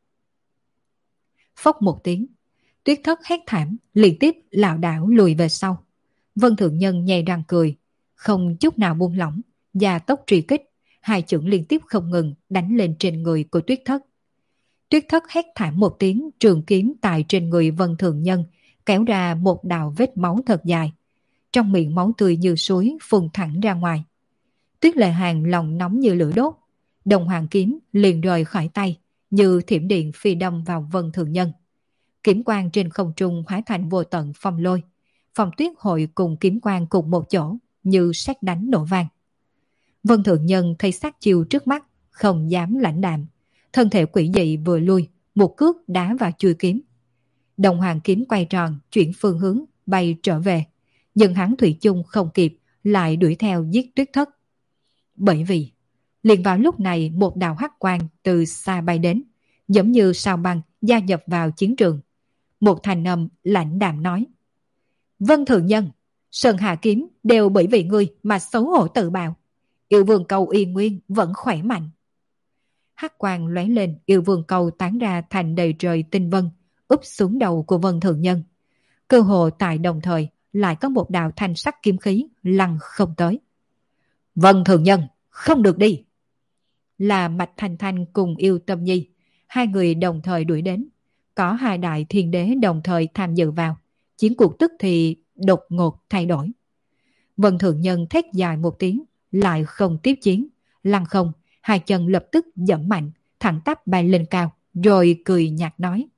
Phốc một tiếng, Tuyết Thất hét thảm, liên tiếp lảo đảo lùi về sau. Vân Thượng Nhân nhè răng cười, không chút nào buông lỏng, gia tốc truy kích, hai chưởng liên tiếp không ngừng đánh lên trên người của Tuyết Thất. Tuyết Thất hét thảm một tiếng, trường kiếm tại trên người Vân Thượng Nhân kéo ra một đạo vết máu thật dài. Trong miệng máu tươi như suối phun thẳng ra ngoài. Tuyết Lệ Hàn lòng nóng như lửa đốt, đồng hoàng kiếm liền rời khỏi tay, như thiểm điện phi đâm vào Vân Thượng Nhân. Kiếm quang trên không trung hóa thành vô tận phong lôi. Phong tuyết hội cùng kiếm quang cùng một chỗ, như sét đánh nổ vang. Vân Thượng Nhân thấy sát chiêu trước mắt, không dám lãnh đạm. Thân thể quỷ dị vừa lui, một cước đá vào chuôi kiếm. Đồng hoàng kiếm quay tròn, chuyển phương hướng, bay trở về. Nhưng hắn thủy chung không kịp, lại đuổi theo giết Tuyết Thất. Bởi vì, liền vào lúc này một đạo hắc quang từ xa bay đến, giống như sao băng gia nhập vào chiến trường. Một thành âm lãnh đạm nói: Vân Thượng Nhân, Sơn Hà kiếm đều bởi vì ngươi mà xấu hổ tự bào. Yêu vương cầu y nguyên vẫn khỏe mạnh. Hắc quang lóe lên, yêu vương cầu tán ra thành đầy trời tinh vân, úp xuống đầu của Vân Thượng Nhân. Cơ hồ tại đồng thời lại có một đạo thanh sắc kiếm khí lăn không tới. Vân Thượng Nhân, không được đi! Là Mạch Thanh Thanh cùng Yêu Tâm Nhi, hai người đồng thời đuổi đến. Có hai đại thiên đế đồng thời tham dự vào. Chiến cuộc tức thì đột ngột thay đổi. Vân Thượng Nhân thét dài một tiếng, lại không tiếp chiến. Lăn không, hai chân lập tức dẫm mạnh, thẳng tắp bay lên cao, rồi cười nhạt nói: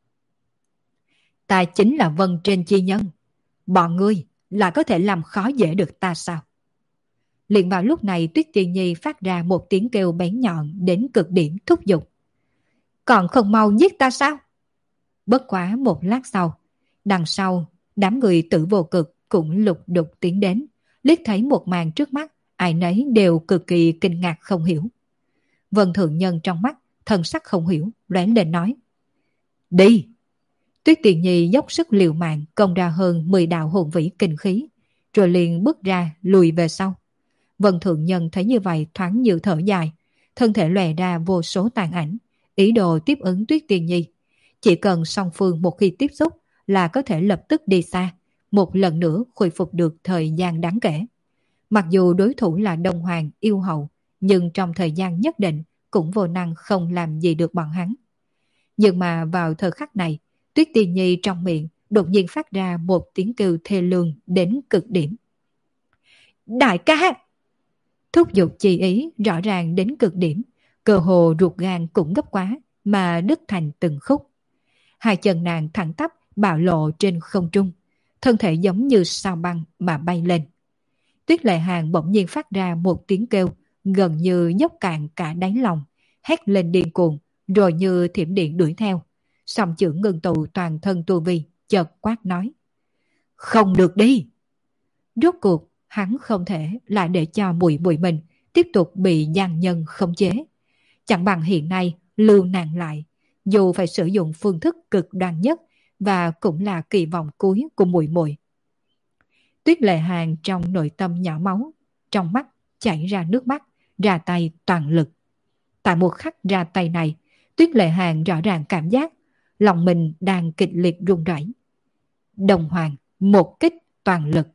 Ta chính là Vân Trên Chi Nhân. Bọn ngươi lại có thể làm khó dễ được ta sao? Liền vào lúc này Tuyết Tiên Nhi phát ra một tiếng kêu bén nhọn đến cực điểm thúc giục. Còn không mau giết ta sao? Bất quá một lát sau, đằng sau, đám người Tử Vô Cực cũng lục đục tiến đến, liếc thấy một màn trước mắt, ai nấy đều cực kỳ kinh ngạc không hiểu. Vân Thượng Nhân trong mắt, thần sắc không hiểu, lóe lên nói: Đi! Tuyết Tiên Nhi dốc sức liều mạng công ra hơn mười đạo hồn vĩ kinh khí, rồi liền bước ra lùi về sau. Vân Thượng Nhân thấy như vậy thoáng như thở dài, thân thể lòe ra vô số tàn ảnh, ý đồ tiếp ứng Tuyết Tiên Nhi. Chỉ cần song phương một khi tiếp xúc là có thể lập tức đi xa, một lần nữa khôi phục được thời gian đáng kể. Mặc dù đối thủ là Đông Hoàng yêu hậu, nhưng trong thời gian nhất định cũng vô năng không làm gì được bọn hắn. Nhưng mà vào thời khắc này, Tuyết Tiên Nhi trong miệng đột nhiên phát ra một tiếng kêu thê lương đến cực điểm. Đại ca! Thúc giục chi ý rõ ràng đến cực điểm, cơ hồ ruột gan cũng gấp quá mà đứt thành từng khúc. Hai chân nàng thẳng tắp bạo lộ trên không trung, thân thể giống như sao băng mà bay lên. Tuyết Lệ Hàn bỗng nhiên phát ra một tiếng kêu gần như dốc cạn cả đáy lòng, hét lên điên cuồng, rồi như thiểm điện đuổi theo. Song chưởng ngưng tụ toàn thân tu vi, chợt quát nói: Không được đi! Rốt cuộc hắn không thể lại để cho muội muội mình tiếp tục bị gian nhân khống chế. Chẳng bằng hiện nay lưu nàng lại, dù phải sử dụng phương thức cực đoan nhất và cũng là kỳ vọng cuối của muội muội. Tuyết Lệ Hàn trong nội tâm nhỏ máu, trong mắt chảy ra nước mắt, ra tay toàn lực. Tại một khắc ra tay này, Tuyết Lệ Hàn rõ ràng cảm giác lòng mình đang kịch liệt run rẩy. Đồng Hoàng một kích toàn lực.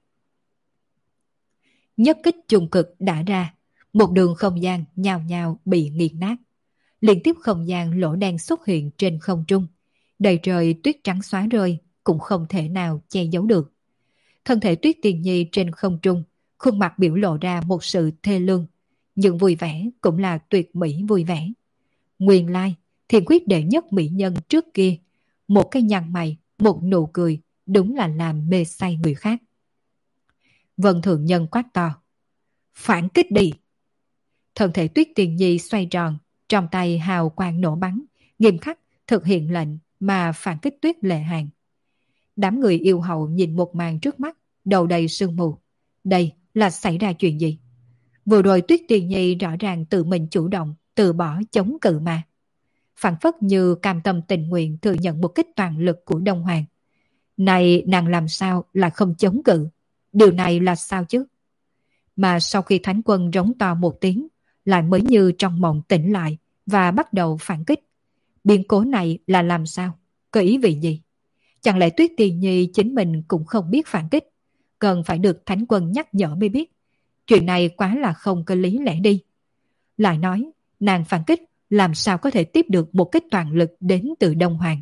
Nhất kích trùng cực đã ra, một đường không gian nhào nhào bị nghiền nát. Liên tiếp không gian lỗ đen xuất hiện trên không trung, đầy trời tuyết trắng xóa rơi cũng không thể nào che giấu được. Thân thể Tuyết Tiên Nhi trên không trung, khuôn mặt biểu lộ ra một sự thê lương, nhưng vui vẻ cũng là tuyệt mỹ vui vẻ. Nguyên lai, Thiền Quyết đệ nhất mỹ nhân trước kia, một cái nhăn mày, một nụ cười, đúng là làm mê say người khác. Vân Thượng Nhân quát to: Phản kích đi! Thân thể Tuyết Tiên Nhi xoay tròn, trong tay hào quang nổ bắn, nghiêm khắc thực hiện lệnh mà phản kích Tuyết Lệ Hàng. Đám người yêu hậu nhìn một màn trước mắt, đầu đầy sương mù. Đây là xảy ra chuyện gì? Vừa rồi Tuyết Tiền Nhi rõ ràng tự mình chủ động, từ bỏ chống cự mà. Phản phất như cam tâm tình nguyện thừa nhận một kích toàn lực của Đông Hoàng. Này nàng làm sao lại không chống cự? Điều này là sao chứ? Mà sau khi Thánh Quân rống to một tiếng, lại mới như trong mộng tỉnh lại và bắt đầu phản kích. Biến cố này là làm sao? Có ý vị gì? Chẳng lẽ Tuyết Tiền Nhi chính mình cũng không biết phản kích? Cần phải được Thánh Quân nhắc nhở mới biết. Chuyện này quá là không có lý lẽ đi. Lại nói, nàng phản kích làm sao có thể tiếp được một kích toàn lực đến từ Đông Hoàng.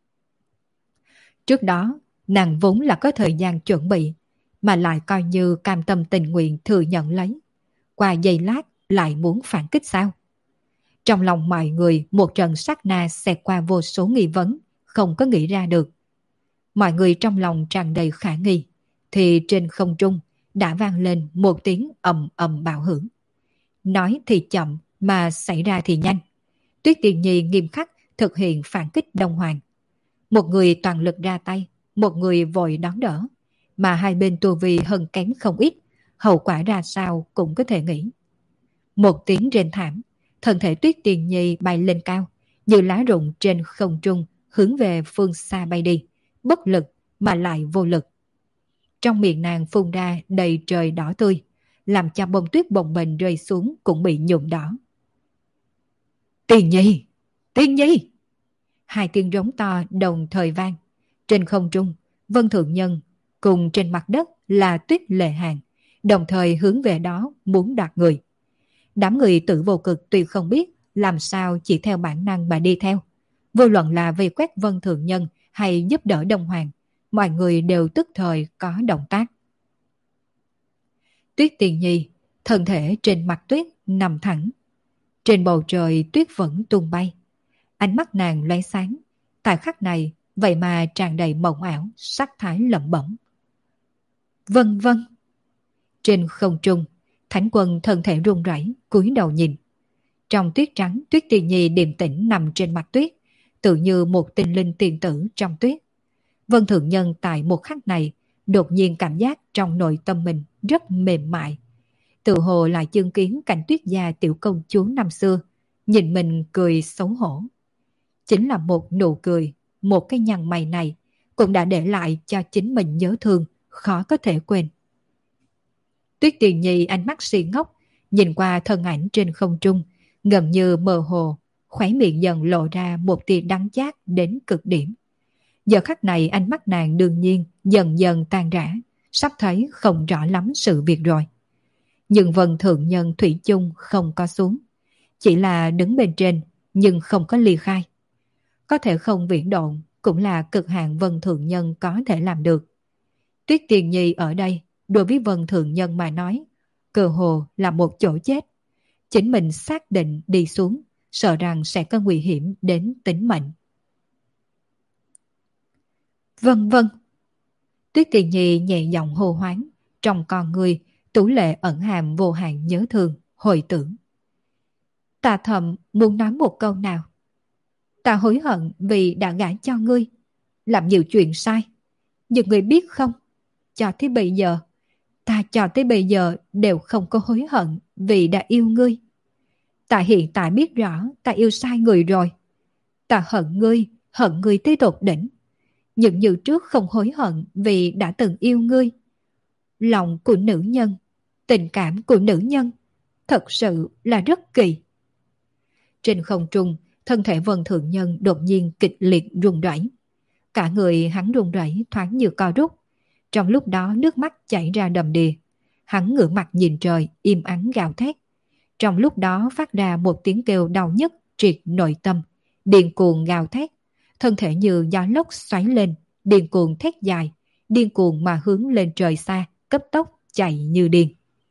Trước đó, nàng vốn là có thời gian chuẩn bị, mà lại coi như cam tâm tình nguyện thừa nhận lấy. Qua giây lát lại muốn phản kích sao? Trong lòng mọi người một trận sát na xẹt qua vô số nghi vấn, không có nghĩ ra được. Mọi người trong lòng tràn đầy khả nghi, thì trên không trung đã vang lên một tiếng ầm ầm bạo hưởng. Nói thì chậm mà xảy ra thì nhanh. Tuyết Tiền Nhi nghiêm khắc thực hiện phản kích Đông Hoàng. Một người toàn lực ra tay, một người vội đón đỡ, mà hai bên tu vi hơn kém không ít, hậu quả ra sao cũng có thể nghĩ. Một tiếng rên thảm, thân thể Tuyết Tiền Nhi bay lên cao, như lá rụng trên không trung hướng về phương xa bay đi, bất lực mà lại vô lực. Trong miệng nàng phun ra đầy trời đỏ tươi, làm cho bông tuyết bồng bềnh rơi xuống cũng bị nhuộm đỏ. Tiền Nhi! Tiền Nhi! Hai tiếng rống to đồng thời vang. Trên không trung, Vân Thượng Nhân cùng trên mặt đất là Tuyết Lệ Hàng, đồng thời hướng về đó muốn đoạt người. Đám người Tử Vô Cực tuy không biết làm sao chỉ theo bản năng mà đi theo. Vô luận là vây quét Vân Thượng Nhân hay giúp đỡ Đông Hoàng, mọi người đều tức thời có động tác. Tuyết Tiền Nhi, thân thể trên mặt tuyết nằm thẳng. Trên bầu trời tuyết vẫn tung bay. Ánh mắt nàng lóe sáng. Tại khắc này, vậy mà tràn đầy mộng ảo, sắc thái lẩm bẩm. Vân vân. Trên không trung, Thánh Quân thân thể run rẩy, cúi đầu nhìn. Trong tuyết trắng, Tuyết Tiền Nhi điềm tĩnh nằm trên mặt tuyết, tự như một tinh linh tiền tử trong tuyết. Vân Thượng Nhân tại một khắc này, đột nhiên cảm giác trong nội tâm mình rất mềm mại. Tự hồ lại chứng kiến cảnh tuyết gia tiểu công chúa năm xưa, nhìn mình cười xấu hổ. Chính là một nụ cười, một cái nhăn mày này, cũng đã để lại cho chính mình nhớ thương, khó có thể quên. Tuyết Tiền Nhi ánh mắt si ngốc, nhìn qua thân ảnh trên không trung, gần như mơ hồ, khóe miệng dần lộ ra một tia đắng chát đến cực điểm. Giờ khắc này ánh mắt nàng đương nhiên dần dần tan rã, sắp thấy không rõ lắm sự việc rồi. Nhưng Vân Thượng Nhân thủy chung không có xuống, chỉ là đứng bên trên nhưng không có ly khai. Có thể không viễn độn cũng là cực hạn Vân Thượng Nhân có thể làm được. Tuyết Tiền Nhi ở đây đối với Vân Thượng Nhân mà nói, cơ hồ là một chỗ chết. Chính mình xác định đi xuống, sợ rằng sẽ có nguy hiểm đến tính mệnh. Vân vân. Tuyết Tiền Nhi nhẹ giọng hô hoáng, trong con người tú lệ ẩn hàm vô hạn nhớ thương, hồi tưởng. Ta thầm muốn nói một câu nào. Ta hối hận vì đã gả cho ngươi, làm nhiều chuyện sai. Nhưng ngươi biết không, cho tới bây giờ, ta cho tới bây giờ đều không có hối hận vì đã yêu ngươi. Ta hiện tại biết rõ ta yêu sai người rồi. Ta hận ngươi, hận ngươi tới tột đỉnh. Nhưng như trước không hối hận vì đã từng yêu ngươi. Lòng của nữ nhân, tình cảm của nữ nhân, thật sự là rất kỳ. Trên không trung, thân thể Vân Thượng Nhân đột nhiên kịch liệt run rẩy. Cả người hắn run rẩy thoáng như co rút. Trong lúc đó nước mắt chảy ra đầm đìa. Hắn ngửa mặt nhìn trời, im ắng gào thét. Trong lúc đó phát ra một tiếng kêu đau nhức triệt nội tâm, điên cuồng gào thét. Thân thể như gió lốc xoáy lên, điên cuồng thét dài, điên cuồng mà hướng lên trời xa, cấp tốc chạy như điên.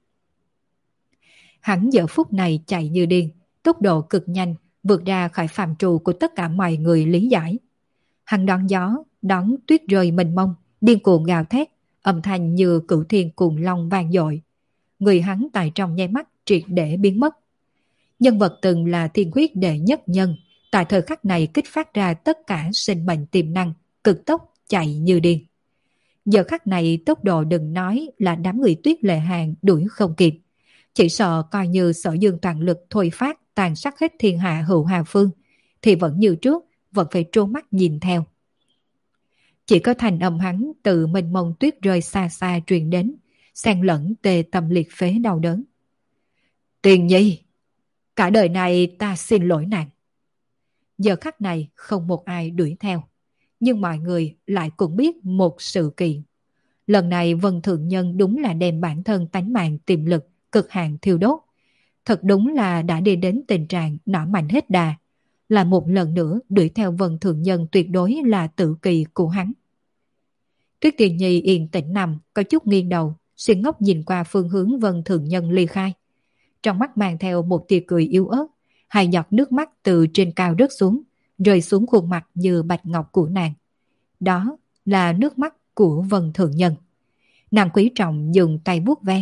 Hắn giờ phút này chạy như điên, tốc độ cực nhanh, vượt ra khỏi phạm trù của tất cả mọi người lý giải. Hắn đón gió, đón tuyết rơi mênh mông, điên cuồng gào thét, âm thanh như cửu thiên cuồng long vang dội. Người hắn tại trong nháy mắt triệt để biến mất. Nhân vật từng là thiên huyết đệ nhất nhân, tại thời khắc này kích phát ra tất cả sinh mệnh tiềm năng, cực tốc chạy như điên. Giờ khắc này tốc độ đừng nói là đám người Tuyết Lệ Hàng đuổi không kịp. Chỉ sợ coi như Sở Dương toàn lực thôi phát tàn sát hết thiên hạ hữu hà phương, thì vẫn như trước, vẫn phải trố mắt nhìn theo. Chỉ có thành âm hắn từ mênh mông tuyết rơi xa xa truyền đến, xen lẫn tê tâm liệt phế đau đớn. Tiền Nhi, cả đời này ta xin lỗi nàng. Giờ khắc này không một ai đuổi theo, nhưng mọi người lại cũng biết một sự kiện. Lần này Vân Thượng Nhân đúng là đem bản thân tánh mạng tiềm lực cực hạn thiêu đốt. Thật đúng là đã đi đến tình trạng nỏ mạnh hết đà. Là một lần nữa đuổi theo Vân Thượng Nhân tuyệt đối là tự kỳ của hắn. Tuyết Tiền Nhi yên tĩnh nằm, có chút nghiêng đầu, xuyên ngốc nhìn qua phương hướng Vân Thượng Nhân ly khai. Trong mắt mang theo một tia cười yếu ớt, hai giọt nước mắt từ trên cao rớt xuống, rơi xuống khuôn mặt như bạch ngọc của nàng. Đó là nước mắt của Vân Thượng Nhân. Nàng quý trọng dùng tay vuốt ve.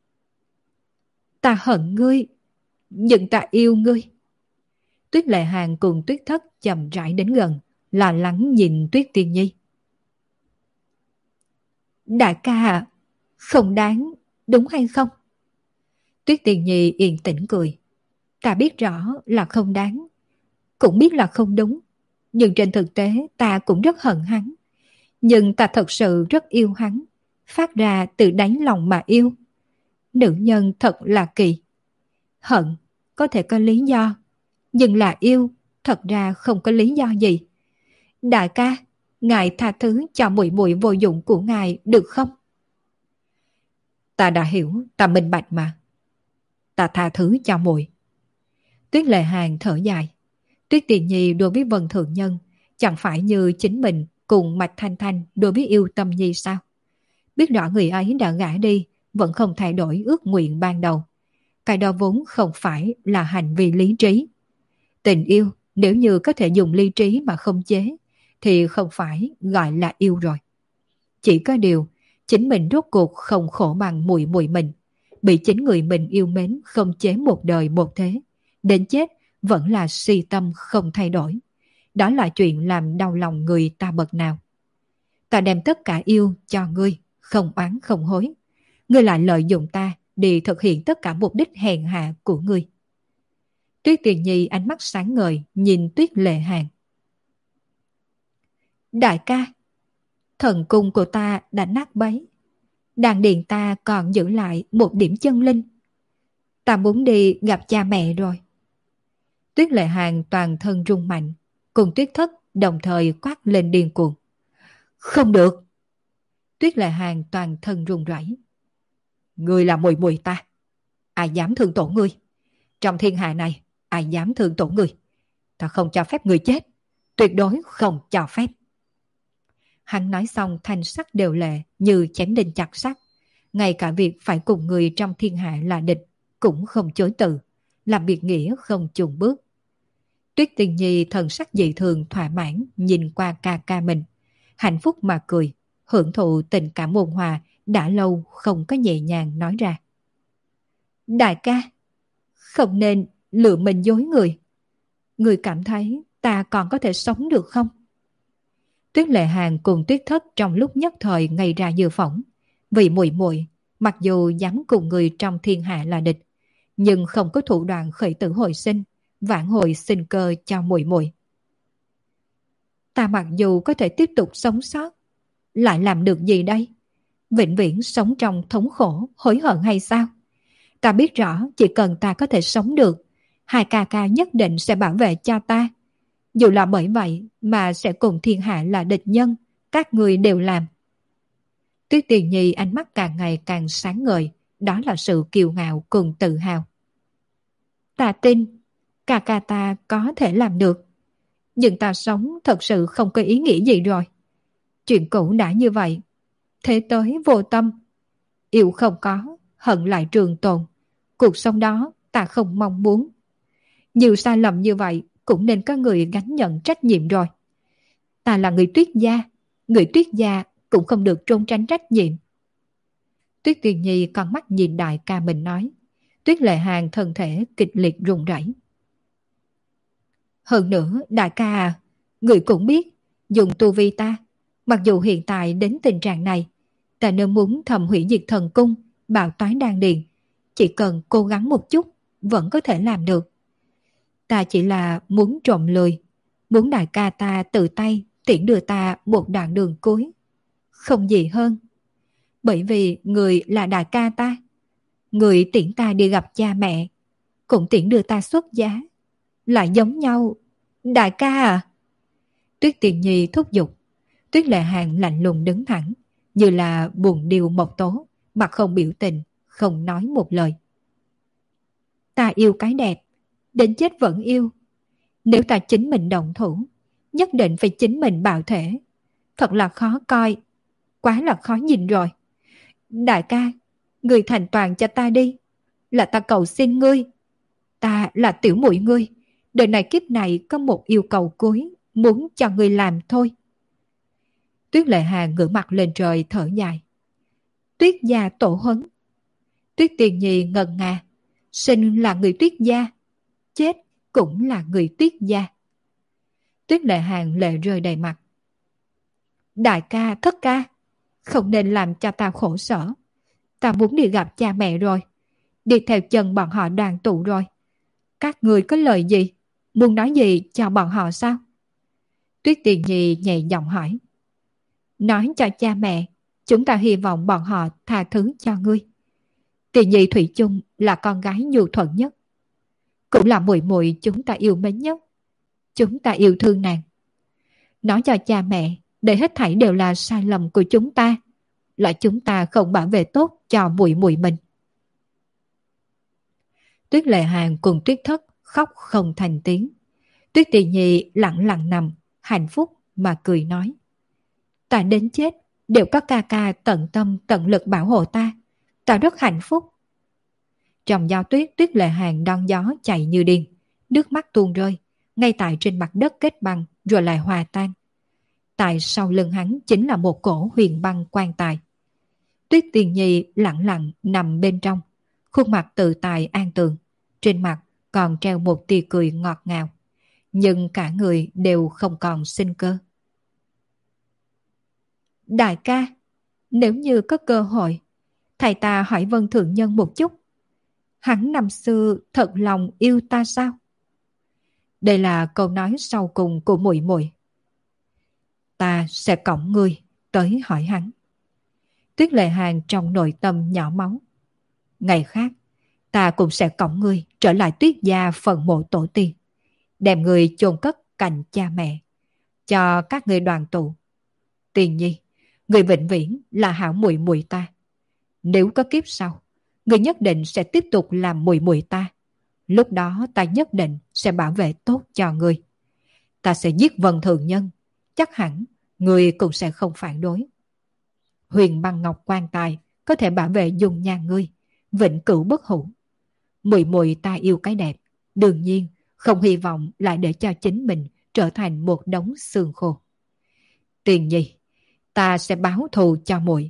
Ta hận ngươi, nhưng ta yêu ngươi. Tuyết Lệ Hàng cùng Tuyết Thất chậm rãi đến gần, lo lắng nhìn Tuyết Tiên Nhi. Đại ca à, không đáng, đúng hay không? Tuyết Tiên Nhi yên tĩnh cười. Ta biết rõ là không đáng, cũng biết là không đúng, nhưng trên thực tế ta cũng rất hận hắn. Nhưng ta thật sự rất yêu hắn, phát ra từ đáy lòng mà yêu. Nữ nhân thật là kỳ. Hận có thể có lý do, nhưng là yêu thật ra không có lý do gì. Đại ca, ngài tha thứ cho muội muội vô dụng của ngài được không? Ta đã hiểu, ta minh bạch mà. Ta tha thứ cho muội. Tuyết Lệ Hàng thở dài. Tuyết Tiền Nhi đối với Vân Thượng Nhân chẳng phải như chính mình cùng Mạch Thanh Thanh đối với Yêu Tâm Nhi sao? Biết rõ người ấy đã gả đi, vẫn không thay đổi ước nguyện ban đầu. Cái đó vốn không phải là hành vi lý trí. Tình yêu nếu như có thể dùng lý trí mà không chế, thì không phải gọi là yêu rồi. Chỉ có điều, chính mình rốt cuộc không khổ bằng muội muội mình, bị chính người mình yêu mến không chế một đời một thế, đến chết vẫn là si tâm không thay đổi. Đó là chuyện làm đau lòng người ta bậc nào. Ta đem tất cả yêu cho ngươi, không oán không hối. Ngươi lại lợi dụng ta để thực hiện tất cả mục đích hèn hạ của ngươi. Tuyết Tiền Nhi ánh mắt sáng ngời nhìn Tuyết Lệ Hàng. Đại ca, thần cung của ta đã nát bấy. Đàn điện ta còn giữ lại một điểm chân linh. Ta muốn đi gặp cha mẹ rồi. Tuyết Lệ Hàng toàn thân rung mạnh, cùng Tuyết Thất đồng thời quát lên điên cuồng. Không được! Tuyết Lệ Hàng toàn thân run rẩy. Ngươi là muội muội ta, ai dám thương tổn ngươi? Trong thiên hạ này, ai dám thương tổn ngươi? Ta không cho phép ngươi chết, tuyệt đối không cho phép. Hắn nói xong thanh sắc đều lệ như chém đinh chặt sắt. Ngay cả việc phải cùng người trong thiên hạ là địch cũng không chối từ, làm việc nghĩa không chùn bước. Tuyết Tiền Nhi thần sắc dị thường thỏa mãn nhìn qua ca ca mình, hạnh phúc mà cười, hưởng thụ tình cảm ôn hòa đã lâu không có nhẹ nhàng nói ra. Đại ca, không nên lừa mình dối người. Người cảm thấy ta còn có thể sống được không? Tuyết Lệ Hàng cùng Tuyết Thất trong lúc nhất thời ngây ra như phỏng. Vì muội muội, mặc dù dám cùng người trong thiên hạ là địch, nhưng không có thủ đoạn khởi tử hồi sinh, vãn hồi sinh cơ cho muội muội. Ta mặc dù có thể tiếp tục sống sót, lại làm được gì đây? Vĩnh viễn sống trong thống khổ, hối hận hay sao? Ta biết rõ chỉ cần ta có thể sống được, hai ca ca nhất định sẽ bảo vệ cho ta. Dù là bởi vậy mà sẽ cùng thiên hạ là địch nhân, các người đều làm. Tuyết Tiền Nhi ánh mắt càng ngày càng sáng ngời, đó là sự kiêu ngạo cùng tự hào. Ta tin, ca ca ta có thể làm được. Nhưng ta sống thật sự không có ý nghĩa gì rồi. Chuyện cũ đã như vậy, thế tới vô tâm. Yêu không có, hận lại trường tồn. Cuộc sống đó ta không mong muốn. Nhiều sai lầm như vậy cũng nên có người gánh nhận trách nhiệm rồi. Ta là người Tuyết gia, người Tuyết gia cũng không được trốn tránh trách nhiệm. Tuyết Tiền Nhi con mắt nhìn đại ca mình nói. Tuyết Lệ Hàng thân thể kịch liệt run rẩy. Hơn nữa, đại ca à, người cũng biết, dùng tu vi ta, mặc dù hiện tại đến tình trạng này, ta nếu muốn thầm hủy diệt thần cung, bạo toán đan điền, chỉ cần cố gắng một chút, vẫn có thể làm được. Ta chỉ là muốn trộm lười, muốn đại ca ta tự tay tiễn đưa ta một đoạn đường cuối. Không gì hơn. Bởi vì người là đại ca ta, người tiễn ta đi gặp cha mẹ, cũng tiễn đưa ta xuất giá, lại giống nhau. Đại ca à? Tuyết Tiền Nhi thúc giục. Tuyết Lệ Hàng lạnh lùng đứng thẳng, như là buồn điêu mộc tố, mặt không biểu tình, không nói một lời. Ta yêu cái đẹp, đến chết vẫn yêu. Nếu ta chính mình động thủ, nhất định phải chính mình bạo thể. Thật là khó coi, quá là khó nhìn rồi. Đại ca, người thành toàn cho ta đi, là ta cầu xin ngươi. Ta là tiểu muội ngươi, đời này kiếp này có một yêu cầu cuối, muốn cho ngươi làm thôi. Tuyết Lệ Hà ngửa mặt lên trời thở dài. Tuyết gia tổ huấn. Tuyết Tiền Nhi ngần ngà. Sinh là người Tuyết gia, chết cũng là người Tuyết gia. Tuyết Lệ Hàng lệ rơi đầy mặt. Đại ca, thất ca, không nên làm cho ta khổ sở. Ta muốn đi gặp cha mẹ rồi, đi theo chân bọn họ đoàn tụ rồi. Các người có lời gì, muốn nói gì cho bọn họ sao? Tuyết Tiền Nhi nhẹ giọng hỏi. Nói cho cha mẹ, chúng ta hy vọng bọn họ tha thứ cho ngươi. Tiền Nhi thủy chung là con gái nhu thuận nhất, cũng là muội muội chúng ta yêu mến nhất. Chúng ta yêu thương nàng. Nói cho cha mẹ, để hết thảy đều là sai lầm của chúng ta, là chúng ta không bảo vệ tốt cho muội muội mình. Tuyết Lệ Hàng cùng Tuyết Thất khóc không thành tiếng. Tuyết Tiền Nhi lặng lặng nằm, hạnh phúc mà cười nói. Ta đến chết đều có ca ca tận tâm tận lực bảo hộ ta. Ta rất hạnh phúc. Trong gió tuyết, Tuyết Lệ Hàng đón gió chạy như điên, nước mắt tuôn rơi, ngay tại trên mặt đất kết băng rồi lại hòa tan. Tại sau lưng hắn chính là một cổ huyền băng quan tài. Tuyết Tiền Nhi lặng lặng nằm bên trong, khuôn mặt tự tại an tường, trên mặt còn treo một tia cười ngọt ngào, nhưng cả người đều không còn sinh cơ. Đại ca, nếu như có cơ hội, thầy ta hỏi Vân Thượng Nhân một chút. Hắn năm xưa thật lòng yêu ta sao? Đây là câu nói sau cùng của muội muội. Ta sẽ cõng ngươi tới hỏi hắn. Tuyết Lệ Hàng trong nội tâm nhỏ máu. Ngày khác, ta cũng sẽ cõng ngươi trở lại Tuyết gia phần mộ tổ tiên, đem ngươi chôn cất cạnh cha mẹ, cho các ngươi đoàn tụ. Tiền Nhi, ngươi vĩnh viễn là hảo muội muội ta. Nếu có kiếp sau, ngươi nhất định sẽ tiếp tục làm muội muội ta. Lúc đó ta nhất định sẽ bảo vệ tốt cho ngươi. Ta sẽ giết Vân Thường Nhân, chắc hẳn ngươi cũng sẽ không phản đối. Huyền băng ngọc quan tài có thể bảo vệ dung nhan ngươi, vĩnh cửu bất hủ. Muội muội ta yêu cái đẹp, đương nhiên không hy vọng lại để cho chính mình trở thành một đống xương khô. Tiền Nhi, ta sẽ báo thù cho muội.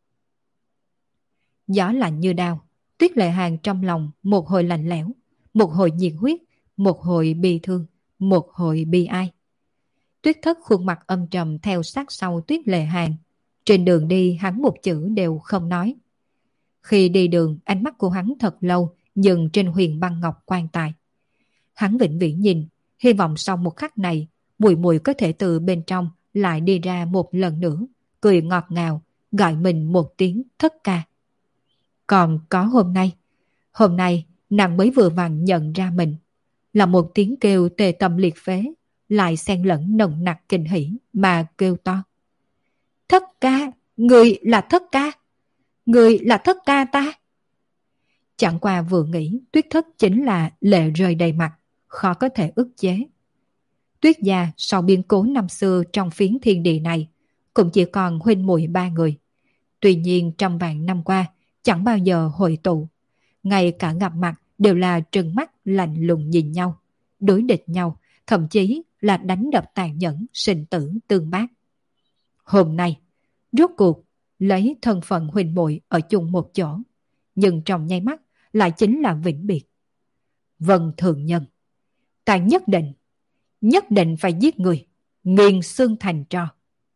Gió lạnh như đao, Tuyết Lệ Hàng trong lòng một hồi lạnh lẽo, một hồi nhiệt huyết, một hồi bi thương, một hồi bi ai. Tuyết Thất khuôn mặt âm trầm theo sát sau Tuyết Lệ Hàng. Trên đường đi hắn một chữ đều không nói. Khi đi đường, ánh mắt của hắn thật lâu dừng trên huyền băng ngọc quan tài. Hắn vĩnh viễn nhìn, hy vọng sau một khắc này, muội muội có thể từ bên trong lại đi ra một lần nữa, cười ngọt ngào, gọi mình một tiếng thất ca. Còn có hôm nay, hôm nay nàng mới vừa vặn nhận ra mình, là một tiếng kêu tê tâm liệt phế, lại xen lẫn nồng nặc kinh hỉ mà kêu to. Thất ca, người là thất ca, người là thất ca ta. Chẳng qua vừa nghĩ Tuyết Thất chính là lệ rơi đầy mặt, khó có thể ức chế. Tuyết gia sau biến cố năm xưa trong phiến thiên địa này, cũng chỉ còn huynh muội ba người. Tuy nhiên trong vạn năm qua, chẳng bao giờ hội tụ. Ngay cả gặp mặt đều là trừng mắt lạnh lùng nhìn nhau, đối địch nhau, thậm chí là đánh đập tàn nhẫn, sinh tử tương bác. Hôm nay, rốt cuộc lấy thân phận huynh muội ở chung một chỗ, nhưng trong nháy mắt lại chính là vĩnh biệt. Vân Thường Nhân, ta nhất định, nhất định phải giết người, nghiền xương thành tro.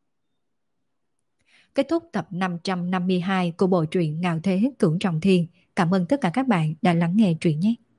Kết thúc tập năm trăm năm mươi hai của bộ truyện Ngạo Thế Cửu Trọng Thiên. Cảm ơn tất cả các bạn đã lắng nghe truyện nhé.